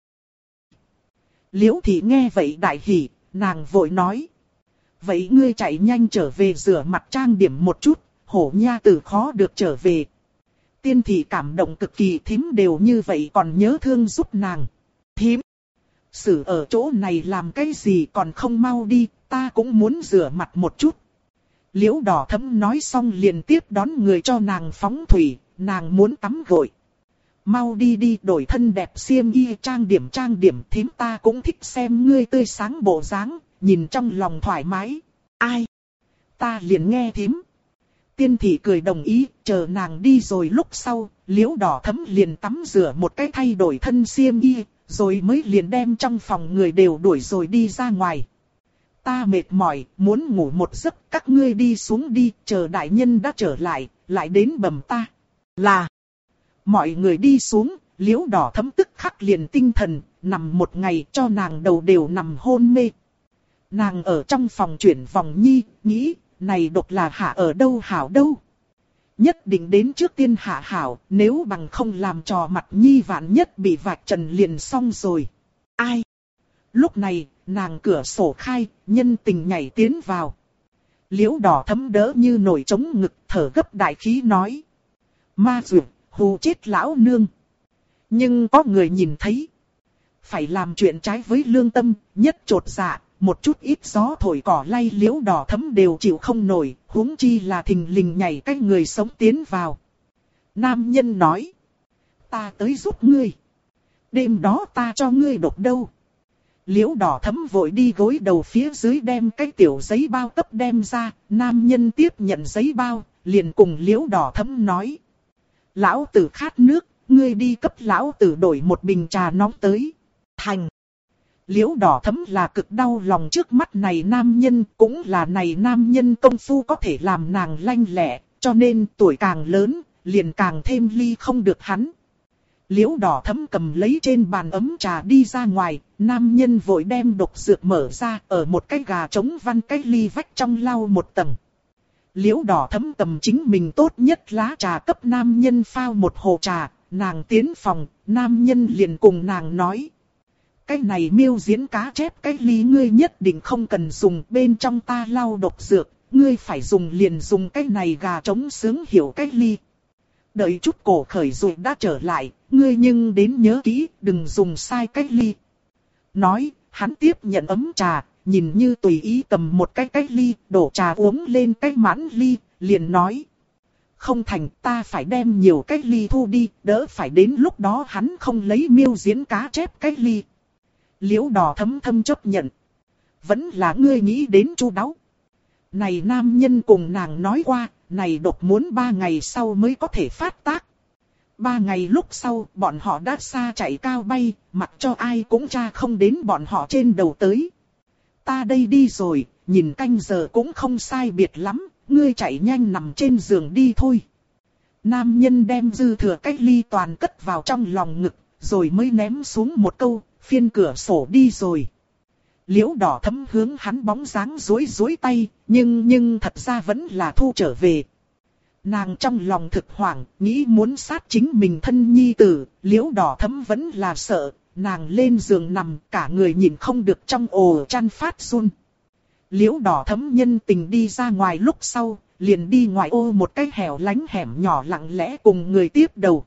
Liễu thị nghe vậy đại hỉ, nàng vội nói. Vậy ngươi chạy nhanh trở về rửa mặt trang điểm một chút, hổ nha tử khó được trở về. Tiên thị cảm động cực kỳ, thím đều như vậy còn nhớ thương giúp nàng. Thím, xử ở chỗ này làm cái gì còn không mau đi, ta cũng muốn rửa mặt một chút. Liễu Đỏ Thẫm nói xong liền tiếp đón người cho nàng phóng thủy, nàng muốn tắm gội. Mau đi đi, đổi thân đẹp xiêm y trang điểm thím, ta cũng thích xem ngươi tươi sáng bộ dáng, nhìn trong lòng thoải mái. Ai? Ta liền nghe thím. Tiên thị cười đồng ý, chờ nàng đi rồi lúc sau, Liễu Đỏ Thẫm liền tắm rửa một cái thay đổi thân xiêm y, rồi mới liền đem trong phòng người đều đuổi rồi đi ra ngoài. Ta mệt mỏi, muốn ngủ một giấc, các ngươi đi xuống đi, chờ đại nhân đã trở lại, lại đến bẩm ta. Là, mọi người đi xuống, Liễu Đỏ Thẫm tức khắc liền tinh thần, nằm một ngày cho nàng đầu đều nằm hôn mê. Nàng ở trong phòng chuyển vòng nhi, nghĩ, này độc là hạ ở đâu hảo đâu. Nhất định đến trước tiên hạ hảo, nếu bằng không làm trò mặt nhi vạn nhất bị vạch trần liền xong rồi. Ai? Lúc này, nàng cửa sổ khai, nhân tình nhảy tiến vào. Liễu Đỏ Thẫm đỡ như nổi trống ngực, thở gấp đại khí nói. Ma dược, hù chết lão nương. Nhưng có người nhìn thấy. Phải làm chuyện trái với lương tâm, nhất chột dạ, một chút ít gió thổi cỏ lay Liễu Đỏ Thẫm đều chịu không nổi, huống chi là thình lình nhảy cái người sống tiến vào. Nam nhân nói. Ta tới giúp ngươi. Đêm đó ta cho ngươi độc đâu. Liễu Đỏ Thẫm vội đi gối đầu phía dưới đem cái tiểu giấy bao cấp đem ra, nam nhân tiếp nhận giấy bao, liền cùng Liễu Đỏ Thẫm nói. Lão tử khát nước, ngươi đi cấp lão tử đổi một bình trà nóng tới. Thành. Liễu Đỏ Thẫm là cực đau lòng trước mắt này nam nhân, cũng là này nam nhân công phu có thể làm nàng lanh lẹ, cho nên tuổi càng lớn, liền càng thêm ly không được hắn. Liễu Đỏ Thẫm cầm lấy trên bàn ấm trà đi ra ngoài, nam nhân vội đem độc dược mở ra, ở một cái gà trống văn cái ly vách trong lau một tầng. Liễu Đỏ Thẫm cầm chính mình tốt nhất lá trà cấp nam nhân phao một hồ trà, nàng tiến phòng, nam nhân liền cùng nàng nói. Cái này miêu diễn cá chép cái ly ngươi nhất định không cần dùng, bên trong ta lau độc dược, ngươi phải dùng liền dùng cái này gà trống sướng hiểu cái ly. Đợi chút cổ khởi rồi đã trở lại, ngươi nhưng đến nhớ kỹ, đừng dùng sai cái ly. Nói, hắn tiếp nhận ấm trà, nhìn như tùy ý cầm một cái ly, đổ trà uống lên cái mãn ly, liền nói. Không thành, ta phải đem nhiều cái ly thu đi, đỡ phải đến lúc đó hắn không lấy miêu diễn cá chép cái ly. Liễu Đỏ Thẫm thâm chấp nhận. Vẫn là ngươi nghĩ đến chu đáo. Này nam nhân cùng nàng nói qua, này độc muốn 3 ngày sau mới có thể phát tác. 3 ngày lúc sau, bọn họ đã xa chạy cao bay, mặc cho ai cũng tra không đến bọn họ trên đầu tới. Ta đây đi rồi, nhìn canh giờ cũng không sai biệt lắm, ngươi chạy nhanh nằm trên giường đi thôi. Nam nhân đem dư thừa cách ly toàn cất vào trong lòng ngực, rồi mới ném xuống một câu, phiên cửa sổ đi rồi. Liễu Đỏ Thẫm hướng hắn bóng dáng duỗi tay, nhưng thật ra vẫn là thu trở về. Nàng trong lòng thực hoảng, nghĩ muốn sát chính mình thân nhi tử, Liễu Đỏ Thẫm vẫn là sợ, nàng lên giường nằm, cả người nhìn không được trong ổ chăn phát run. Liễu Đỏ Thẫm nhân tình đi ra ngoài lúc sau, liền đi ngoài ô một cái hẻo lánh hẻm nhỏ lặng lẽ cùng người tiếp đầu.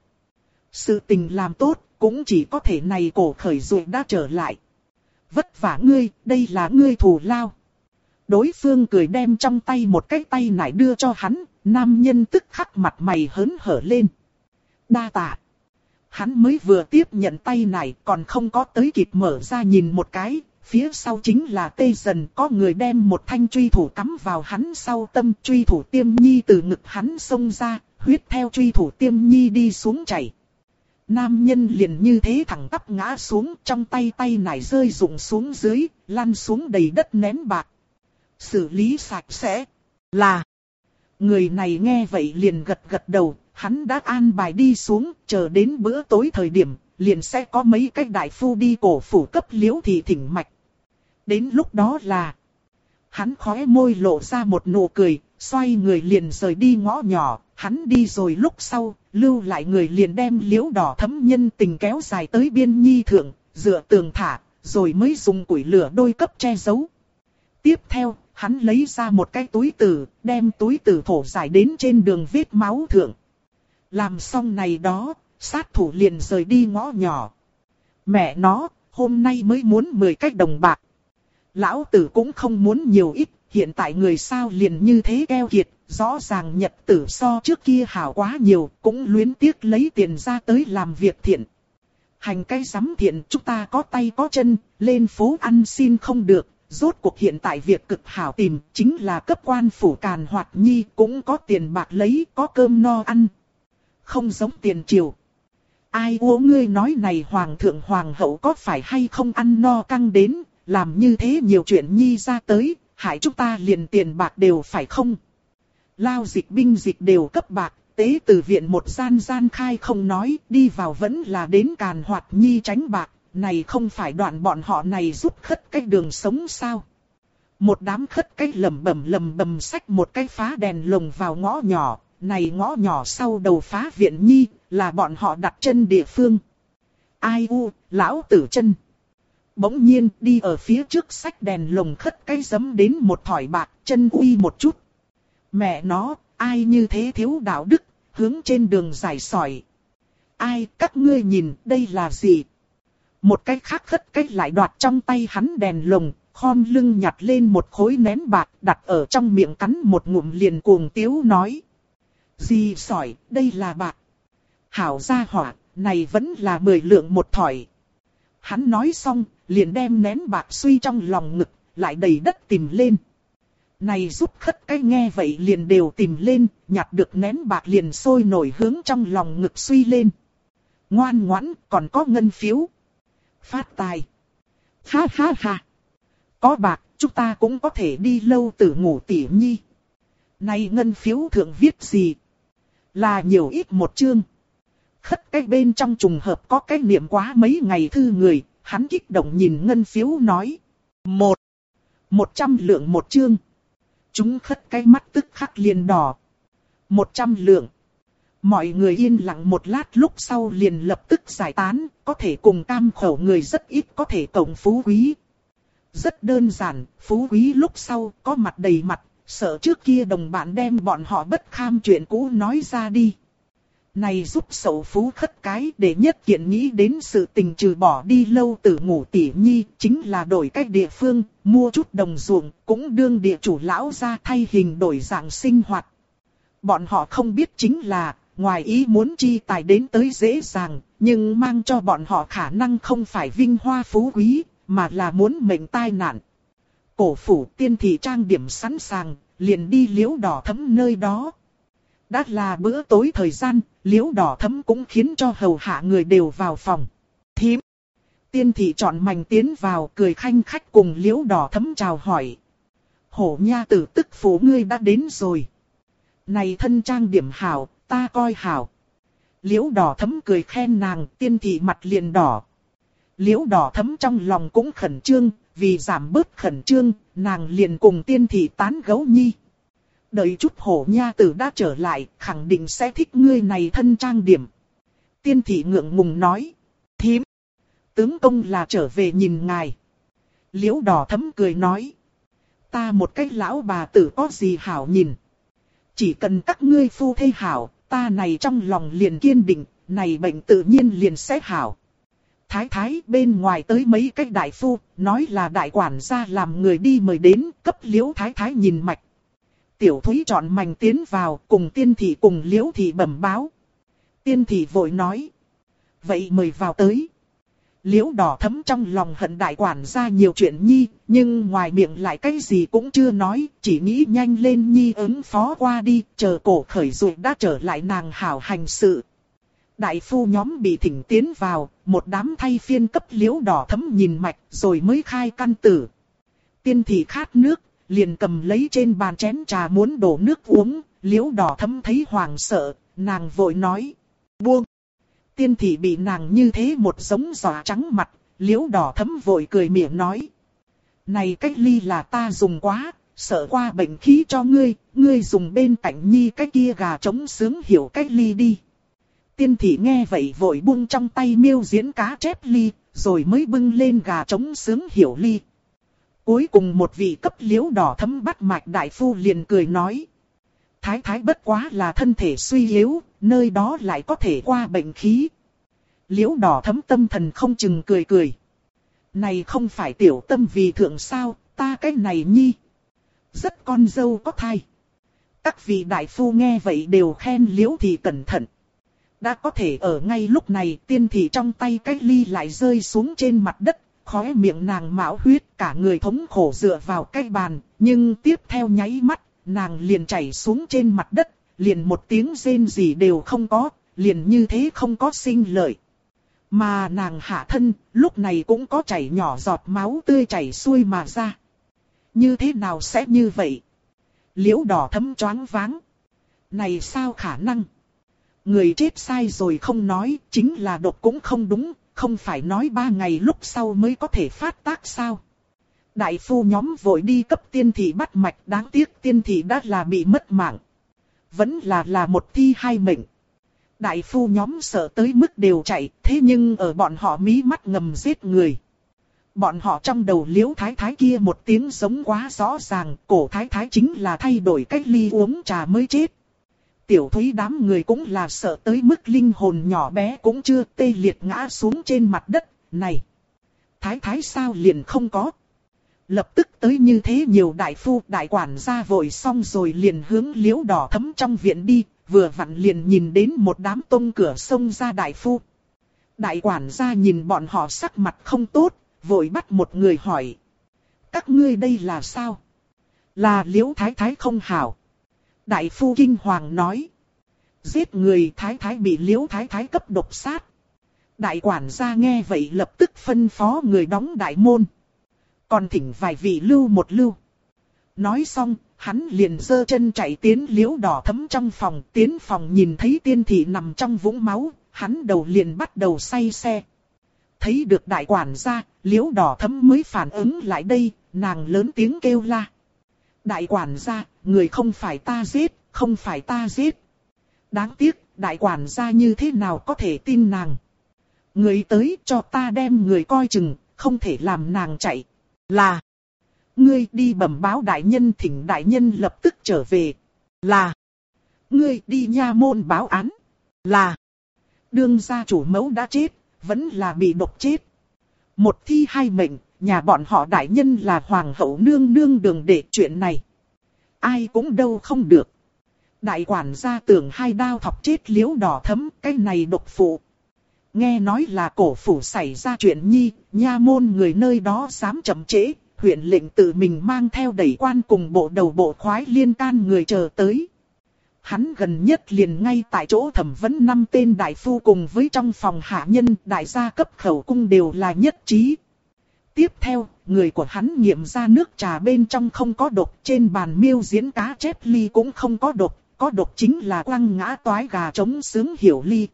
Sự tình làm tốt, cũng chỉ có thể này cổ khởi rồi đã trở lại. Vất vả ngươi, đây là ngươi thù lao. Đối phương cười đem trong tay một cái tay nải đưa cho hắn, nam nhân tức khắc mặt mày hớn hở lên. Đa tạ. Hắn mới vừa tiếp nhận tay nải còn không có tới kịp mở ra nhìn một cái, phía sau chính là tê dần có người đem một thanh truy thủ cắm vào hắn sau tâm, truy thủ tiêm nhi từ ngực hắn xông ra, huyết theo truy thủ tiêm nhi đi xuống chảy. Nam nhân liền như thế thẳng tắp ngã xuống, trong tay nải rơi rụng xuống dưới, lăn xuống đầy đất ném bạc. Xử lý sạch sẽ. Là. Người này nghe vậy liền gật gật đầu, hắn đã an bài đi xuống, chờ đến bữa tối thời điểm, liền sẽ có mấy cái đại phu đi cổ phủ cấp Liễu thị thỉnh mạch. Đến lúc đó là... Hắn khóe môi lộ ra một nụ cười, xoay người liền rời đi ngõ nhỏ. Hắn đi rồi lúc sau, lưu lại người liền đem Liễu Đỏ Thấm nhân tình kéo dài tới biên nhi thượng, dựa tường thả, rồi mới dùng củi lửa đôi cấp che giấu. Tiếp theo, hắn lấy ra một cái túi tử, đem túi tử thổ giải đến trên đường vết máu thượng. Làm xong này đó, sát thủ liền rời đi ngõ nhỏ. Mẹ nó, hôm nay mới muốn 10 cái đồng bạc. Lão tử cũng không muốn nhiều ít, hiện tại người sao liền như thế keo kiệt, rõ ràng nhật tử so trước kia hảo quá nhiều, cũng luyến tiếc lấy tiền ra tới làm việc thiện. Hành cái sắm thiện, chúng ta có tay có chân, lên phố ăn xin không được, rốt cuộc hiện tại việc cực hảo tìm, chính là cấp quan phủ càn hoạt nhi, cũng có tiền bạc lấy, có cơm no ăn. Không giống tiền triều. Ai ô ngươi nói này hoàng thượng hoàng hậu có phải hay không ăn no căng đến, làm như thế nhiều chuyện nhi ra tới, hại chúng ta liền tiền bạc đều phải không? Lao dịch binh dịch đều cấp bạc, tế từ viện một gian gian khai không nói, đi vào vẫn là đến càn hoạt nhi tránh bạc, này không phải đoạn bọn họ này giúp khất cái đường sống sao? Một đám khất cái lầm bầm xách một cái phá đèn lồng vào ngõ nhỏ, này ngõ nhỏ sau đầu phá viện nhi, là bọn họ đặt chân địa phương. Ai u, lão tử chân. Bỗng nhiên đi ở phía trước xách đèn lồng khất cái giấm đến một thỏi bạc, chân uy một chút. Mẹ nó, ai như thế thiếu đạo đức, hướng trên đường giải sỏi. Ai, các ngươi nhìn, đây là gì? Một cái khác khất cái lại đoạt trong tay hắn đèn lồng, khom lưng nhặt lên một khối nén bạc, đặt ở trong miệng cắn một ngụm liền cuồng tiếu nói. Gì sỏi, đây là bạc. Hảo gia hỏa, này vẫn là 10 lượng một thỏi. Hắn nói xong, liền đem nén bạc suy trong lòng ngực, lại đầy đất tìm lên. Này giúp khất cái nghe vậy liền đều tìm lên, nhặt được nén bạc liền sôi nổi hướng trong lòng ngực suy lên. Ngoan ngoãn, còn có ngân phiếu. Phát tài. Ha ha ha. Có bạc, chúng ta cũng có thể đi lâu tử ngủ tỉ nhi. Này ngân phiếu thượng viết gì? Là nhiều ít một chương. Khất cái bên trong trùng hợp có cái niệm quá mấy ngày thư người, hắn kích động nhìn ngân phiếu nói. 100 lượng một chương. Chúng khất cái mắt tức khắc liền đỏ. 100 lượng. Mọi người yên lặng một lát lúc sau liền lập tức giải tán, có thể cùng cam khẩu người rất ít có thể cộng phú quý. Rất đơn giản, phú quý lúc sau có mặt đầy mặt, sợ trước kia đồng bạn đem bọn họ bất kham chuyện cũ nói ra đi. Này giúp sầu phú khất cái để nhất kiện nghĩ đến sự tình trừ bỏ đi lâu tử ngủ tỉ nhi, chính là đổi cách địa phương, mua chút đồng ruộng, cũng đương địa chủ lão ra thay hình đổi dạng sinh hoạt. Bọn họ không biết chính là, ngoài ý muốn chi tài đến tới dễ dàng, nhưng mang cho bọn họ khả năng không phải vinh hoa phú quý, mà là muốn mệnh tai nạn. Cổ phủ tiên thị trang điểm sẵn sàng, liền đi Liễu Đỏ Thấm nơi đó. Đã là bữa tối thời gian, Liễu Đỏ Thấm cũng khiến cho hầu hạ người đều vào phòng. Thím. Tiên thị chọn mảnh tiến vào, cười khanh khách cùng Liễu Đỏ Thấm chào hỏi. Hổ nha tử tức phủ ngươi đã đến rồi. Này thân trang điểm hảo, ta coi hảo. Liễu Đỏ Thấm cười khen nàng, tiên thị mặt liền đỏ. Liễu Đỏ Thấm trong lòng cũng khẩn trương, vì giảm bớt khẩn trương, nàng liền cùng tiên thị tán gẫu nhi. Đợi chút hổ nha tử đã trở lại, khẳng định sẽ thích ngươi này thân trang điểm. Tiên thị ngượng ngùng nói. Thím. Tướng công là trở về nhìn ngài. Liễu Đỏ Thấm cười nói. Ta một cái lão bà tử có gì hảo nhìn. Chỉ cần các ngươi phu thê hảo, ta này trong lòng liền kiên định, này bệnh tự nhiên liền sẽ hảo. Thái thái bên ngoài tới mấy cái đại phu, nói là đại quản gia làm người đi mời đến, cấp Liễu thái thái nhìn mạch. Tiểu Thúy chọn mảnh tiến vào, cùng tiên thị cùng Liễu thị bẩm báo. Tiên thị vội nói. Vậy mời vào tới. Liễu Đỏ Thấm trong lòng hận đại quản gia nhiều chuyện nhi, nhưng ngoài miệng lại cái gì cũng chưa nói, chỉ nghĩ nhanh lên nhi ứng phó qua đi, chờ cổ khởi rồi đã trở lại nàng hảo hành sự. Đại phu nhóm bị thỉnh tiến vào, một đám thay phiên cấp Liễu Đỏ Thấm nhìn mạch rồi mới khai căn tử. Tiên thị khát nước, liền cầm lấy trên bàn chén trà muốn đổ nước uống, Liễu Đỏ Thấm thấy hoảng sợ, nàng vội nói. Buông. Tiên thị bị nàng như thế một giống dọa trắng mặt, Liễu Đỏ Thấm vội cười miệng nói. Này cách ly là ta dùng quá, sợ qua bệnh khí cho ngươi, ngươi dùng bên cạnh nhi cái kia gà trống sướng hiểu cách ly đi. Tiên thị nghe vậy vội buông trong tay miêu diễn cá chép ly, rồi mới bưng lên gà trống sướng hiểu ly. Cuối cùng một vị cấp Liễu Đỏ Thấm bắt mạch đại phu liền cười nói. Thái thái bất quá là thân thể suy yếu, nơi đó lại có thể qua bệnh khí. Liễu Đỏ Thấm tâm thần không chừng cười cười. Này không phải tiểu tâm vì thượng sao, ta cái này nhi. Rất con dâu có thai. Các vị đại phu nghe vậy đều khen Liễu thị cẩn thận. Đã có thể ở ngay lúc này tiên thị trong tay cái ly lại rơi xuống trên mặt đất. Khóe miệng nàng mạo huyết cả người thống khổ dựa vào cái bàn. Nhưng tiếp theo nháy mắt nàng liền chảy xuống trên mặt đất. Liền một tiếng rên gì đều không có. Liền như thế không có sinh lợi. Mà nàng hạ thân lúc này cũng có chảy nhỏ giọt máu tươi chảy xuôi mà ra. Như thế nào sẽ như vậy? Liễu Đỏ Thấm choáng váng. Này sao khả năng? Người chết sai rồi không nói, chính là độc cũng không đúng, không phải nói 3 ngày lúc sau mới có thể phát tác sao? Đại phu nhóm vội đi cấp tiên thị bắt mạch, đáng tiếc tiên thị đã là bị mất mạng. Vẫn là một thi hai mệnh. Đại phu nhóm sợ tới mức đều chạy, thế nhưng ở bọn họ mí mắt ngầm giết người. Bọn họ trong đầu Liễu Thái Thái kia một tiếng giống quá rõ ràng, cổ Thái Thái chính là thay đổi cách ly uống trà mới chết. Tiểu Thúy đám người cũng là sợ tới mức linh hồn nhỏ bé cũng chưa tê liệt ngã xuống trên mặt đất, này. Thái Thái sao liền không có. Lập tức tới như thế nhiều đại phu đại quản gia vội xong rồi liền hướng Liễu Đỏ Thấm trong viện đi. Vừa vặn liền nhìn đến một đám tông cửa xông ra đại phu. Đại quản gia nhìn bọn họ sắc mặt không tốt, vội bắt một người hỏi. Các ngươi đây là sao? Là Liễu Thái Thái không hảo. Đại phu kinh hoàng nói. Giết người Thái Thái bị Liễu Thái Thái cấp độc sát. Đại quản gia nghe vậy lập tức phân phó người đóng đại môn. Còn thỉnh vài vị lưu một lưu. Nói xong, hắn liền giơ chân chạy tiến Liễu Đỏ Thấm trong phòng. Tiến phòng nhìn thấy tiên thị nằm trong vũng máu, hắn đầu liền bắt đầu say xe. Thấy được đại quản gia, Liễu Đỏ Thấm mới phản ứng lại đây, nàng lớn tiếng kêu la. Đại quản gia, người không phải ta giết, không phải ta giết. Đáng tiếc, đại quản gia như thế nào có thể tin nàng. Người tới cho ta đem người coi chừng, không thể làm nàng chạy. Là... Ngươi đi bẩm báo đại nhân thỉnh đại nhân lập tức trở về. Là. Ngươi đi nha môn báo án. Là. Đương gia chủ mẫu đã chết, vẫn là bị độc chết. Một thi hai mệnh, nhà bọn họ đại nhân là hoàng hậu nương nương đường để chuyện này. Ai cũng đâu không được. Đại quản gia tưởng 2 đao thọc chết Liễu Đỏ Thấm, cái này độc phụ. Nghe nói là cổ phủ xảy ra chuyện nhi, nha môn người nơi đó dám chậm trễ. Huyện lệnh tự mình mang theo đẩy quan cùng bộ đầu bộ khoái liên can người chờ tới. Hắn gần nhất liền ngay tại chỗ thẩm vấn 5 tên đại phu cùng với trong phòng hạ nhân đại gia cấp khẩu cung đều là nhất trí. Tiếp theo, người của hắn nghiệm ra nước trà bên trong không có độc, trên bàn miêu diễn cá chép ly cũng không có độc chính là quăng ngã toái gà trống sướng hiểu ly.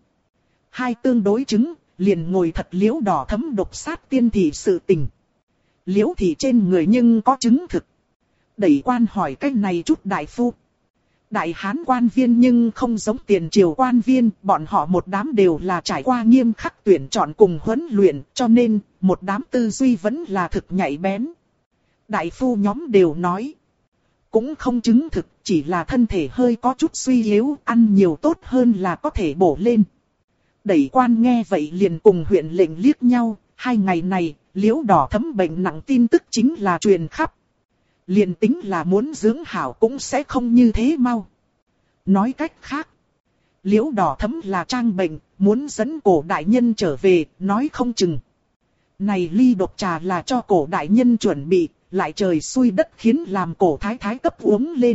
2 tương đối chứng, liền ngồi thật Liễu Đỏ Thấm độc sát tiên thị sự tình. Liễu thị trên người nhưng có chứng thực. Đẩy quan hỏi cách này chút đại phu. Đại hán quan viên nhưng không giống tiền triều quan viên, bọn họ một đám đều là trải qua nghiêm khắc tuyển chọn cùng huấn luyện, cho nên một đám tư duy vẫn là thực nhạy bén. Đại phu nhóm đều nói, cũng không chứng thực, chỉ là thân thể hơi có chút suy yếu, ăn nhiều tốt hơn là có thể bổ lên. Đẩy quan nghe vậy liền cùng huyện lệnh liếc nhau, 2 ngày này, Liễu Đỏ Thấm bệnh nặng tin tức chính là truyền khắp. Liền tính là muốn dưỡng hảo cũng sẽ không như thế mau. Nói cách khác, Liễu Đỏ Thấm là trang bệnh, muốn dẫn cổ đại nhân trở về, nói không chừng. Này ly độc trà là cho cổ đại nhân chuẩn bị, lại trời xui đất khiến làm cổ thái thái cấp uống lên.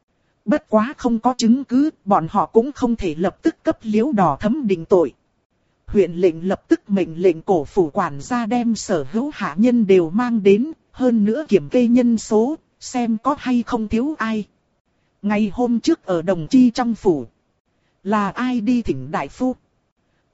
Bất quá không có chứng cứ, bọn họ cũng không thể lập tức cấp Liễu Đỏ Thấm định tội. Huyện lệnh lập tức mệnh lệnh cổ phủ quản gia đem sở hữu hạ nhân đều mang đến, hơn nữa kiểm kê nhân số, xem có hay không thiếu ai. Ngày hôm trước ở Đồng Chi trong phủ, là ai đi thỉnh đại phu?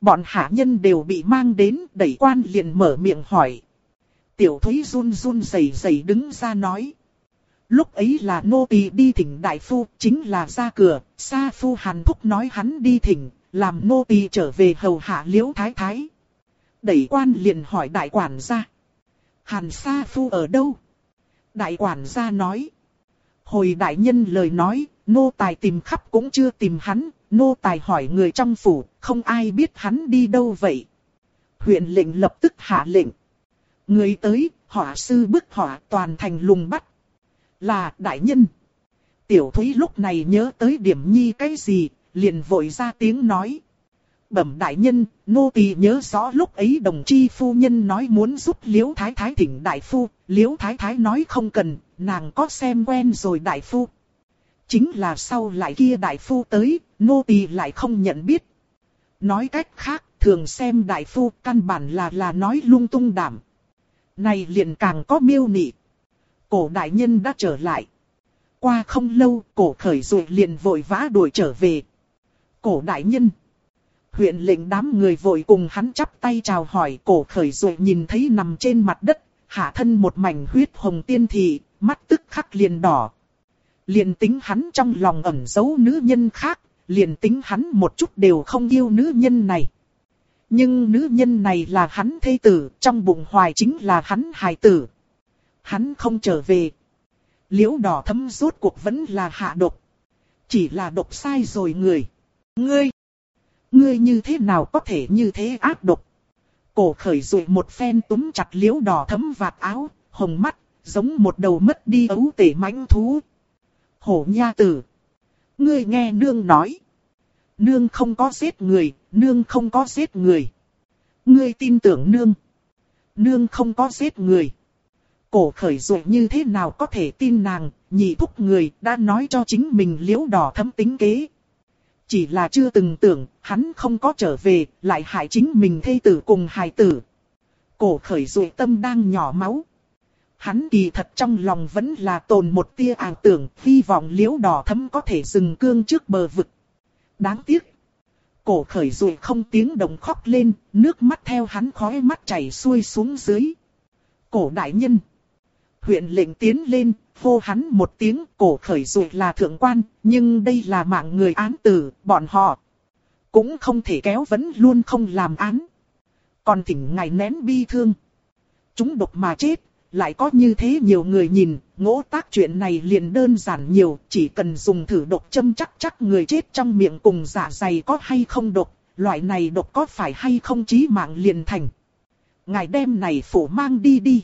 Bọn hạ nhân đều bị mang đến, đẩy quan liền mở miệng hỏi. Tiểu Thúy run run rẩy rẩy đứng ra nói. Lúc ấy là nô tỳ đi thỉnh đại phu, chính là ra cửa, Sa Phu Hàn thúc nói hắn đi thỉnh, làm nô tỳ trở về hầu hạ Liễu Thái Thái. Đẩy quan liền hỏi đại quản gia. Hàn Sa Phu ở đâu? Đại quản gia nói. Hồi đại nhân lời nói, nô tài tìm khắp cũng chưa tìm hắn, nô tài hỏi người trong phủ, không ai biết hắn đi đâu vậy. Huyện lệnh lập tức hạ lệnh. Người tới, hỏa sư bức hỏa toàn thành lùng bắt. Là đại nhân. Tiểu Thúy lúc này nhớ tới điểm nhi cái gì, liền vội ra tiếng nói. Bẩm đại nhân, nô tỳ nhớ rõ lúc ấy đồng chi phu nhân nói muốn giúp Liễu Thái Thái thỉnh đại phu, Liễu Thái Thái nói không cần, nàng có xem quen rồi đại phu. Chính là sau lại kia đại phu tới, nô tỳ lại không nhận biết. Nói cách khác, thường xem đại phu căn bản là nói lung tung đảm. Này liền càng có miêu nị. Cổ đại nhân đã trở lại. Qua không lâu, cổ khởi rồi liền vội vã đuổi trở về. Cổ đại nhân. Huyện lệnh đám người vội cùng hắn chắp tay chào hỏi, cổ khởi rồi nhìn thấy nằm trên mặt đất, hạ thân một mảnh huyết hồng tiên thị, mắt tức khắc liền đỏ. Liền tính hắn trong lòng ẩn giấu nữ nhân khác, liền tính hắn một chút đều không yêu nữ nhân này. Nhưng nữ nhân này là hắn thê tử, trong bụng hoài chính là hắn hài tử. Hắn không trở về. Liễu Đỏ Thấm rốt cuộc vẫn là hạ độc. Chỉ là độc sai rồi người. Ngươi như thế nào có thể như thế ác độc? Cổ khởi rồi một phen túm chặt Liễu Đỏ Thấm vạt áo, hồng mắt, giống một đầu mất đi ấu tể mãnh thú. Hổ nha tử. Ngươi nghe nương nói. Nương không có giết người, nương không có giết người. Ngươi tin tưởng nương. Nương không có giết người. Cổ khởi rồi như thế nào có thể tin nàng, nhị thúc người đã nói cho chính mình Liễu Đỏ Thấm tính kế. Chỉ là chưa từng tưởng, hắn không có trở về, lại hại chính mình thê tử cùng hài tử. Cổ khởi rồi tâm đang nhỏ máu. Hắn kỳ thật trong lòng vẫn là tồn một tia ảo tưởng, hy vọng Liễu Đỏ Thấm có thể dừng cương trước bờ vực. Đáng tiếc. Cổ khởi rồi không tiếng động khóc lên, nước mắt theo hắn khóe mắt chảy xuôi xuống dưới. Cổ đại nhân. Huyện lệnh tiến lên, hô hắn một tiếng, cổ khởi rồi là thượng quan, nhưng đây là mạng người án tử, bọn họ cũng không thể kéo vẫn luôn không làm án. Còn thỉnh ngài nén bi thương. Chúng độc mà chết, lại có như thế nhiều người nhìn, ngỗ tác chuyện này liền đơn giản nhiều, chỉ cần dùng thử độc châm chắc người chết trong miệng cùng dạ dày có hay không độc, loại này độc có phải hay không chí mạng liền thành. Ngài đem này phủ mang đi đi.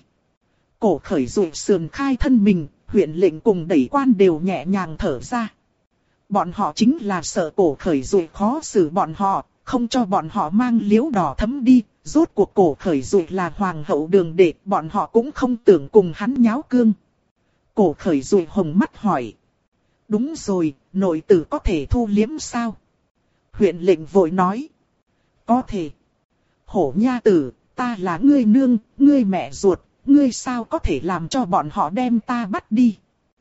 Cổ khởi rồi sườn khai thân mình, huyện lệnh cùng đẩy quan đều nhẹ nhàng thở ra. Bọn họ chính là sợ cổ khởi rồi khó xử bọn họ, không cho bọn họ mang Liễu Đỏ Thấm đi. Rốt cuộc cổ khởi rồi là hoàng hậu đường đệ, bọn họ cũng không tưởng cùng hắn nháo cương. Cổ khởi rồi hồng mắt hỏi. Đúng rồi, nội tử có thể thu liếm sao? Huyện lệnh vội nói. Có thể. Hổ nha tử, ta là ngươi nương, ngươi mẹ ruột, ngươi sao có thể làm cho bọn họ đem ta bắt đi?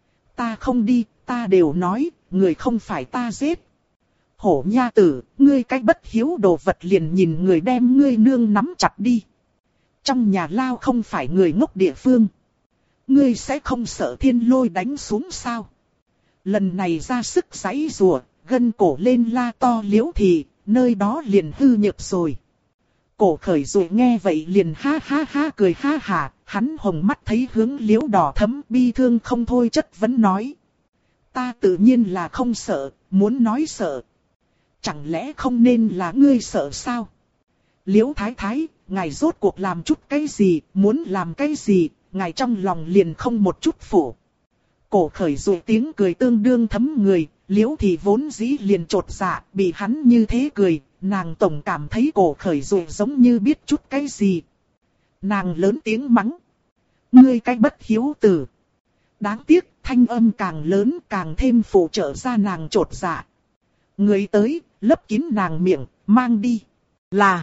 Ta không đi, ta đều nói, người không phải ta giết. Hổ nha tử, ngươi cái bất hiếu đồ vật liền nhìn người đem ngươi nương nắm chặt đi. Trong nhà lao không phải người ngốc địa phương. Ngươi sẽ không sợ thiên lôi đánh xuống sao? Lần này ra sức giãy giụa, gân cổ lên la to Liễu thì, nơi đó liền hư nhược rồi. Cổ khởi rồi nghe vậy liền ha ha ha cười ha hả, hắn hồng mắt thấy hướng Liễu Đỏ Thấm bi thương không thôi chất vấn nói. Ta tự nhiên là không sợ, muốn nói sợ. Chẳng lẽ không nên là ngươi sợ sao? Liễu Thái Thái, ngài rốt cuộc làm chút cái gì, muốn làm cái gì, ngài trong lòng liền không một chút phủ. Cổ khởi rồi tiếng cười tương đương thấm người, Liễu thì vốn dĩ liền trột dạ, bị hắn như thế cười, nàng tổng cảm thấy cổ khởi rồi giống như biết chút cái gì. Nàng lớn tiếng mắng. Ngươi cái bất hiếu tử. Đáng tiếc, thanh âm càng lớn càng thêm phụ trợ ra nàng trột dạ. Người tới, lấp kín nàng miệng, mang đi. Là.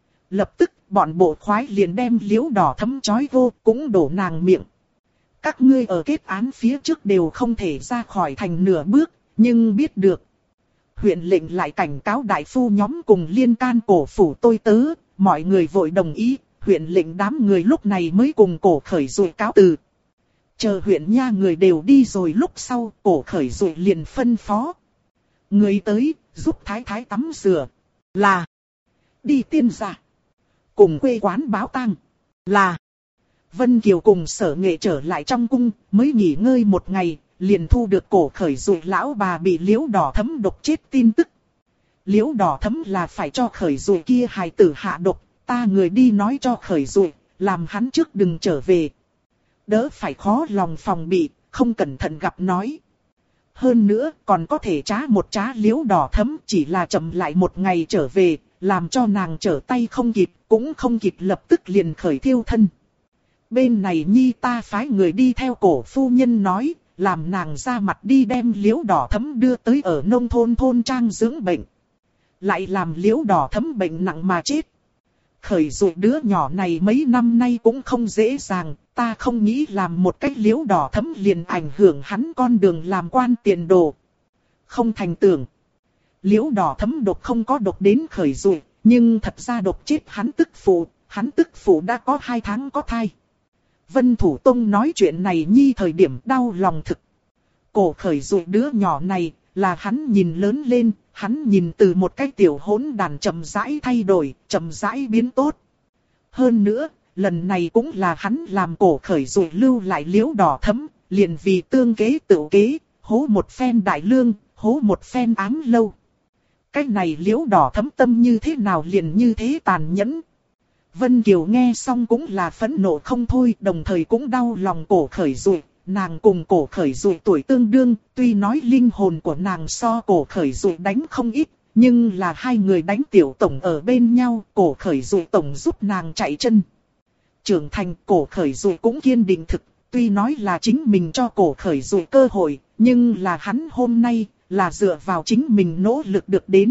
Lập tức, bọn bộ khoái liền đem Liễu Đỏ Thấm trói vô, cũng đổ nàng miệng. Các ngươi ở kết án phía trước đều không thể ra khỏi thành nửa bước, nhưng biết được. huyện lệnh lại cảnh cáo đại phu nhóm cùng liên can cổ phủ tôi tớ, mọi người vội đồng ý, huyện lệnh đám người lúc này mới cùng cổ khởi rồi cáo từ. Chờ huyện nha người đều đi rồi lúc sau, cổ khởi rồi liền phân phó. Người tới, giúp thái thái tắm rửa, là đi tiên gia. Cùng quê quán báo tang, là Vân Kiều cùng Sở Nghệ trở lại trong cung, mới nghỉ ngơi một ngày, liền thu được cổ khởi rồi lão bà bị liễu đỏ thấm độc chết tin tức. Liễu đỏ thấm là phải cho khởi rồi kia hài tử hạ độc, ta người đi nói cho khởi rồi, làm hắn trước đừng trở về. Đỡ phải khó lòng phòng bị, không cẩn thận gặp nói. Hơn nữa còn có thể trá một trá liễu đỏ thấm, chỉ là chậm lại một ngày trở về, làm cho nàng trở tay không kịp, cũng không kịp lập tức liền khởi thiêu thân. Bên này nhi ta phái người đi theo cổ phu nhân nói, làm nàng ra mặt đi đem liễu đỏ thấm đưa tới ở nông thôn thôn trang dưỡng bệnh. Lại làm liễu đỏ thấm bệnh nặng mà chết. Khởi dụ đứa nhỏ này mấy năm nay cũng không dễ dàng, ta không nghĩ làm một cách liễu đỏ thấm liền ảnh hưởng hắn con đường làm quan tiền đồ. Không thành tưởng. Liễu đỏ thấm độc không có độc đến khởi dụ, nhưng thật ra độc chết hắn tức phụ đã có 2 tháng có thai. Vân Thủ Tông nói chuyện này nhi thời điểm đau lòng thực. Cổ khởi dụ đứa nhỏ này là hắn nhìn lớn lên, hắn nhìn từ một cái tiểu hỗn đàn chậm rãi thay đổi, chậm rãi biến tốt. Hơn nữa, lần này cũng là hắn làm cổ khởi dụ lưu lại liễu đỏ thấm, liền vì tương kế tự kế, hố một phen đại lương, hố một phen ám lâu. Cái này liễu đỏ thấm tâm như thế nào liền như thế tàn nhẫn. Vân Kiều nghe xong cũng là phẫn nộ không thôi, đồng thời cũng đau lòng cổ khởi dụ. Nàng cùng cổ khởi dụ tuổi tương đương, tuy nói linh hồn của nàng so cổ khởi dụ đánh không ít, nhưng là hai người đánh tiểu tổng ở bên nhau, cổ khởi dụ tổng giúp nàng chạy chân. Trưởng thành cổ khởi dụ cũng kiên định thực, tuy nói là chính mình cho cổ khởi dụ cơ hội, nhưng là hắn hôm nay là dựa vào chính mình nỗ lực được đến.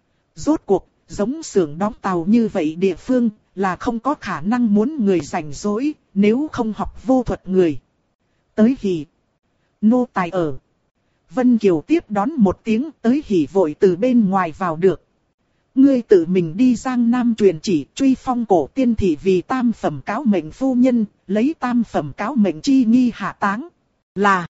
Rốt cuộc, giống xưởng đóng tàu như vậy địa phương, là không có khả năng muốn người rảnh rỗi, nếu không học vô thuật người. Tới hỉ. Nô tài ở. Vân Kiều tiếp đón một tiếng, tới hỉ vội từ bên ngoài vào được. Ngươi tự mình đi Giang Nam truyền chỉ truy phong cổ tiên thị vì tam phẩm cáo mệnh phu nhân, lấy tam phẩm cáo mệnh chi nghi hạ táng. Là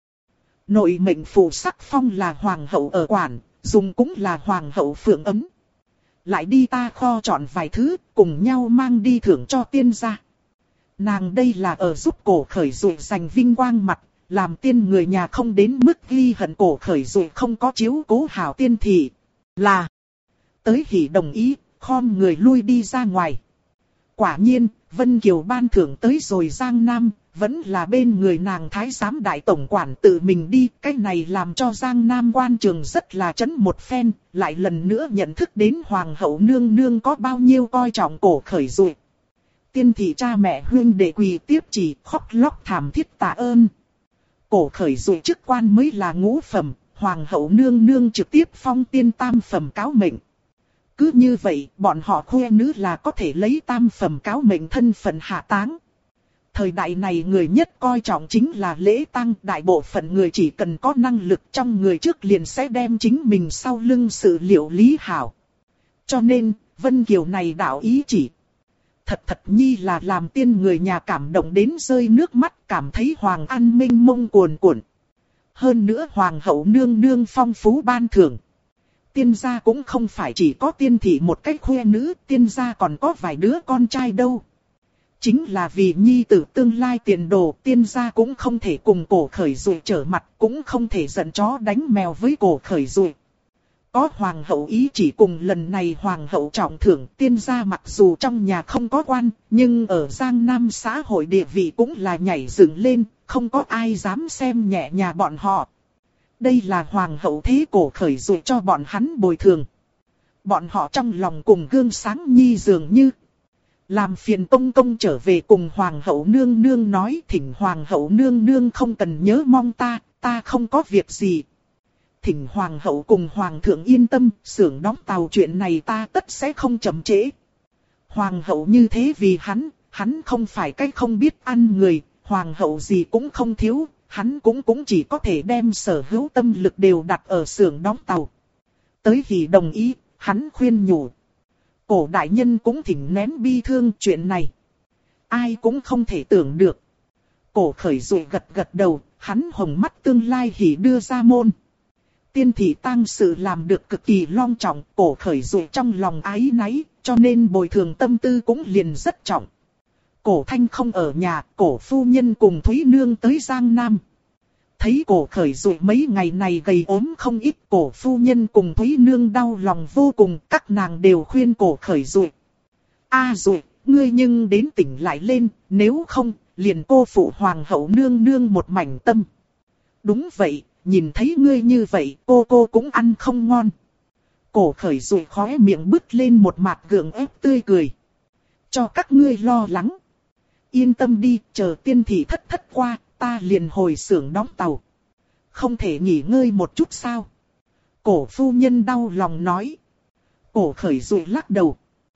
nội mệnh phụ sắc phong là hoàng hậu ở quản, dùng cũng là hoàng hậu phượng ấm. Lại đi ta kho chọn vài thứ, cùng nhau mang đi thưởng cho tiên gia. Nàng đây là ở giúp cổ khởi dụ giành vinh quang mặt, làm tiên người nhà không đến mức ghi hận cổ khởi dụ không có chiếu cố hảo tiên thị. Là tới hỉ đồng ý, khom người lui đi ra ngoài. Quả nhiên, Vân Kiều ban thưởng tới rồi Giang Nam, vẫn là bên người nàng thái giám đại tổng quản tự mình đi. Cái này làm cho Giang Nam quan trường rất là chấn một phen, lại lần nữa nhận thức đến hoàng hậu nương nương có bao nhiêu coi trọng cổ khởi dụ. Tiên thị cha mẹ huynh đệ quỳ tiếp chỉ khóc lóc thảm thiết tạ ơn. Cổ khởi dụ chức quan mới là ngũ phẩm, hoàng hậu nương nương trực tiếp phong tiên tam phẩm cáo mệnh. Cứ như vậy, bọn họ khoe nữ là có thể lấy tam phẩm cáo mệnh thân phận hạ táng. Thời đại này người nhất coi trọng chính là lễ tang, đại bộ phận người chỉ cần có năng lực trong người trước liền sẽ đem chính mình sau lưng sự liệu lý hảo. Cho nên, Vân Kiều này đạo ý chỉ. Thật nhi là làm tiên người nhà cảm động đến rơi nước mắt, cảm thấy hoàng an minh mông cuồn cuộn. Hơn nữa hoàng hậu nương nương phong phú ban thưởng. Tiên gia cũng không phải chỉ có tiên thị một cách khoe nữ, tiên gia còn có vài đứa con trai đâu. Chính là vì nhi tử tương lai tiền đồ, tiên gia cũng không thể cùng cổ khởi dụ trở mặt, cũng không thể giận chó đánh mèo với cổ khởi dụ. Có hoàng hậu ý chỉ cùng lần này hoàng hậu trọng thưởng, tiên gia mặc dù trong nhà không có quan, nhưng ở Giang Nam xã hội địa vị cũng là nhảy dựng lên, không có ai dám xem nhẹ nhà bọn họ. Đây là hoàng hậu thế cổ khởi dụ cho bọn hắn bồi thường. Bọn họ trong lòng cùng gương sáng nhi dường như. Làm phiền công công trở về cùng hoàng hậu nương nương nói, thỉnh hoàng hậu nương nương không cần nhớ mong ta không có việc gì. Thỉnh hoàng hậu cùng hoàng thượng yên tâm, xưởng đóng tàu chuyện này ta tất sẽ không chậm trễ. Hoàng hậu như thế vì hắn không phải cái không biết ăn người, hoàng hậu gì cũng không thiếu, hắn cũng chỉ có thể đem sở hữu tâm lực đều đặt ở xưởng đóng tàu. tới thì đồng ý, hắn khuyên nhủ. Cổ đại nhân cũng thỉnh nén bi thương, chuyện này ai cũng không thể tưởng được. Cổ khởi dụ gật gật đầu, hắn hồng mắt tương lai hỉ đưa ra môn. Tiên thị tang sự làm được cực kỳ long trọng, cổ khởi dụ trong lòng ái náy, cho nên bồi thường tâm tư cũng liền rất trọng. Cổ thanh không ở nhà, cổ phu nhân cùng Thúy Nương tới Giang Nam. Thấy cổ khởi dụ mấy ngày này gầy ốm không ít, cổ phu nhân cùng Thúy Nương đau lòng vô cùng, các nàng đều khuyên cổ khởi dụ. Dụ, ngươi nhưng đến tỉnh lại lên, nếu không, liền cô phụ hoàng hậu nương nương một mảnh tâm. Đúng vậy, nhìn thấy ngươi như vậy, cô cũng ăn không ngon. Cổ khởi dụ khóe miệng bứt lên một mặt gượng ép tươi cười. Cho các ngươi lo lắng. Yên tâm đi, chờ tiên thị thất qua, ta liền hồi xưởng đóng tàu. Không thể nghỉ ngơi một chút sao? Cổ phu nhân đau lòng nói. Cổ khởi dụ lắc đầu.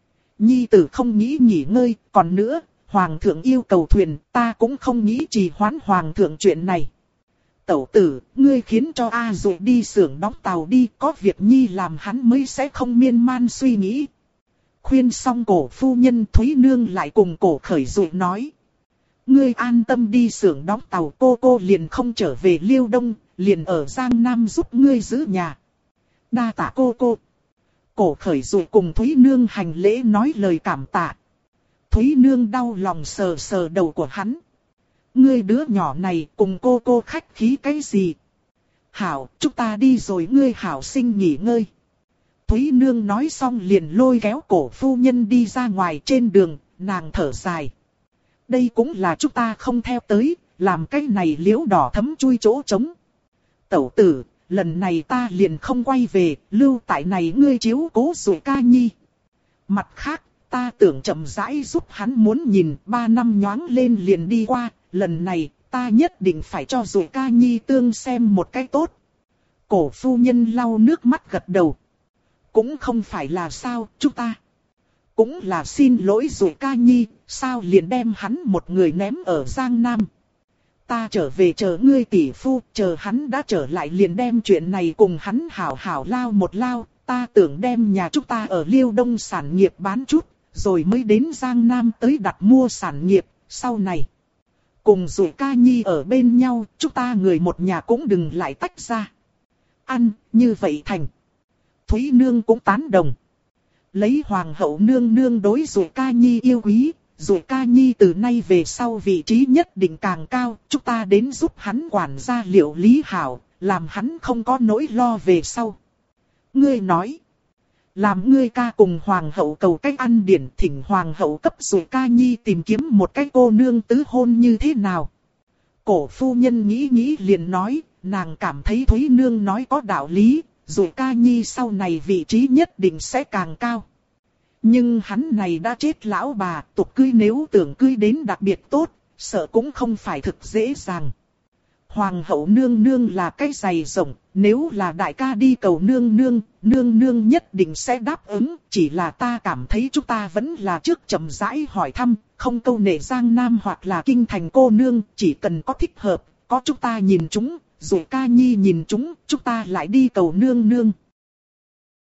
Nhi tử không nghĩ nghỉ ngơi, còn nữa, hoàng thượng yêu cầu thuyền, ta cũng không nghĩ trì hoãn hoàng thượng chuyện này. Tẩu tử, ngươi khiến cho dụ đi xưởng đóng tàu đi, có việc Nhi làm hắn mới sẽ không miên man suy nghĩ. Khuyên xong cổ phu nhân, Thúy Nương lại cùng cổ khởi dụ nói. Ngươi an tâm đi xưởng đóng tàu, cô liền không trở về Liêu Đông, liền ở Giang Nam giúp ngươi giữ nhà. Đa tạ cô. Cổ khởi dụ cùng Thúy Nương hành lễ nói lời cảm tạ. Thúy Nương đau lòng sờ sờ đầu của hắn. Ngươi đứa nhỏ này cùng cô khách khí cái gì? Hảo, chúng ta đi rồi, ngươi hảo sinh nghỉ ngơi. Thúy Nương nói xong liền lôi kéo cổ phu nhân đi ra ngoài. Trên đường, nàng thở dài. Đây cũng là chúng ta không theo tới, làm cái này liễu đỏ thấm chui chỗ trống. Tẩu tử, lần này ta liền không quay về, lưu tại này ngươi chiếu cố Dụ Ca Nhi. Mặt khác, ta tưởng chậm rãi giúp hắn muốn nhìn, 3 năm nhoáng lên liền đi qua, lần này ta nhất định phải cho Dụ Ca Nhi tương xem một cái tốt. Cổ phu nhân lau nước mắt gật đầu. Cũng không phải là sao, chúng ta cũng là xin lỗi Dụ Ca Nhi, sao liền đem hắn một người ném ở Giang Nam. Ta trở về chờ ngươi tỷ phu, chờ hắn đã trở lại liền đem chuyện này cùng hắn hảo hảo lao một lao. Ta tưởng đem nhà chúng ta ở Liêu Đông sản nghiệp bán chút, rồi mới đến Giang Nam tới đặt mua sản nghiệp. Sau này, cùng Dụ Ca Nhi ở bên nhau, chúng ta người một nhà cũng đừng lại tách ra. Ăn, như vậy thành. Thúy Nương cũng tán đồng. Lấy hoàng hậu nương nương đối Dụ Ca Nhi yêu quý, Dụ Ca Nhi từ nay về sau vị trí nhất định càng cao, chúng ta đến giúp hắn quản gia Liệu Lý hảo, làm hắn không có nỗi lo về sau. Ngươi nói, làm ngươi ca cùng hoàng hậu cầu cách ăn điển, thỉnh hoàng hậu cấp Dụ Ca Nhi tìm kiếm một cái cô nương tứ hôn như thế nào. Cổ phu nhân nghĩ liền nói, nàng cảm thấy Thúy Nương nói có đạo lý, Dụ Ca Nhi sau này vị trí nhất định sẽ càng cao. Nhưng hắn này đã chết lão bà, tục cưới nếu tưởng cưới đến đặc biệt tốt, sợ cũng không phải thực dễ dàng. Hoàng hậu nương nương là cái giày rộng, nếu là đại ca đi cầu nương nương nhất định sẽ đáp ứng. Chỉ là ta cảm thấy chúng ta vẫn là trước chậm rãi hỏi thăm, không câu nệ Giang Nam hoặc là kinh thành cô nương, chỉ cần có thích hợp, có chúng ta nhìn chúng, Dụ Ca Nhi nhìn chúng, chúng ta lại đi cầu nương nương.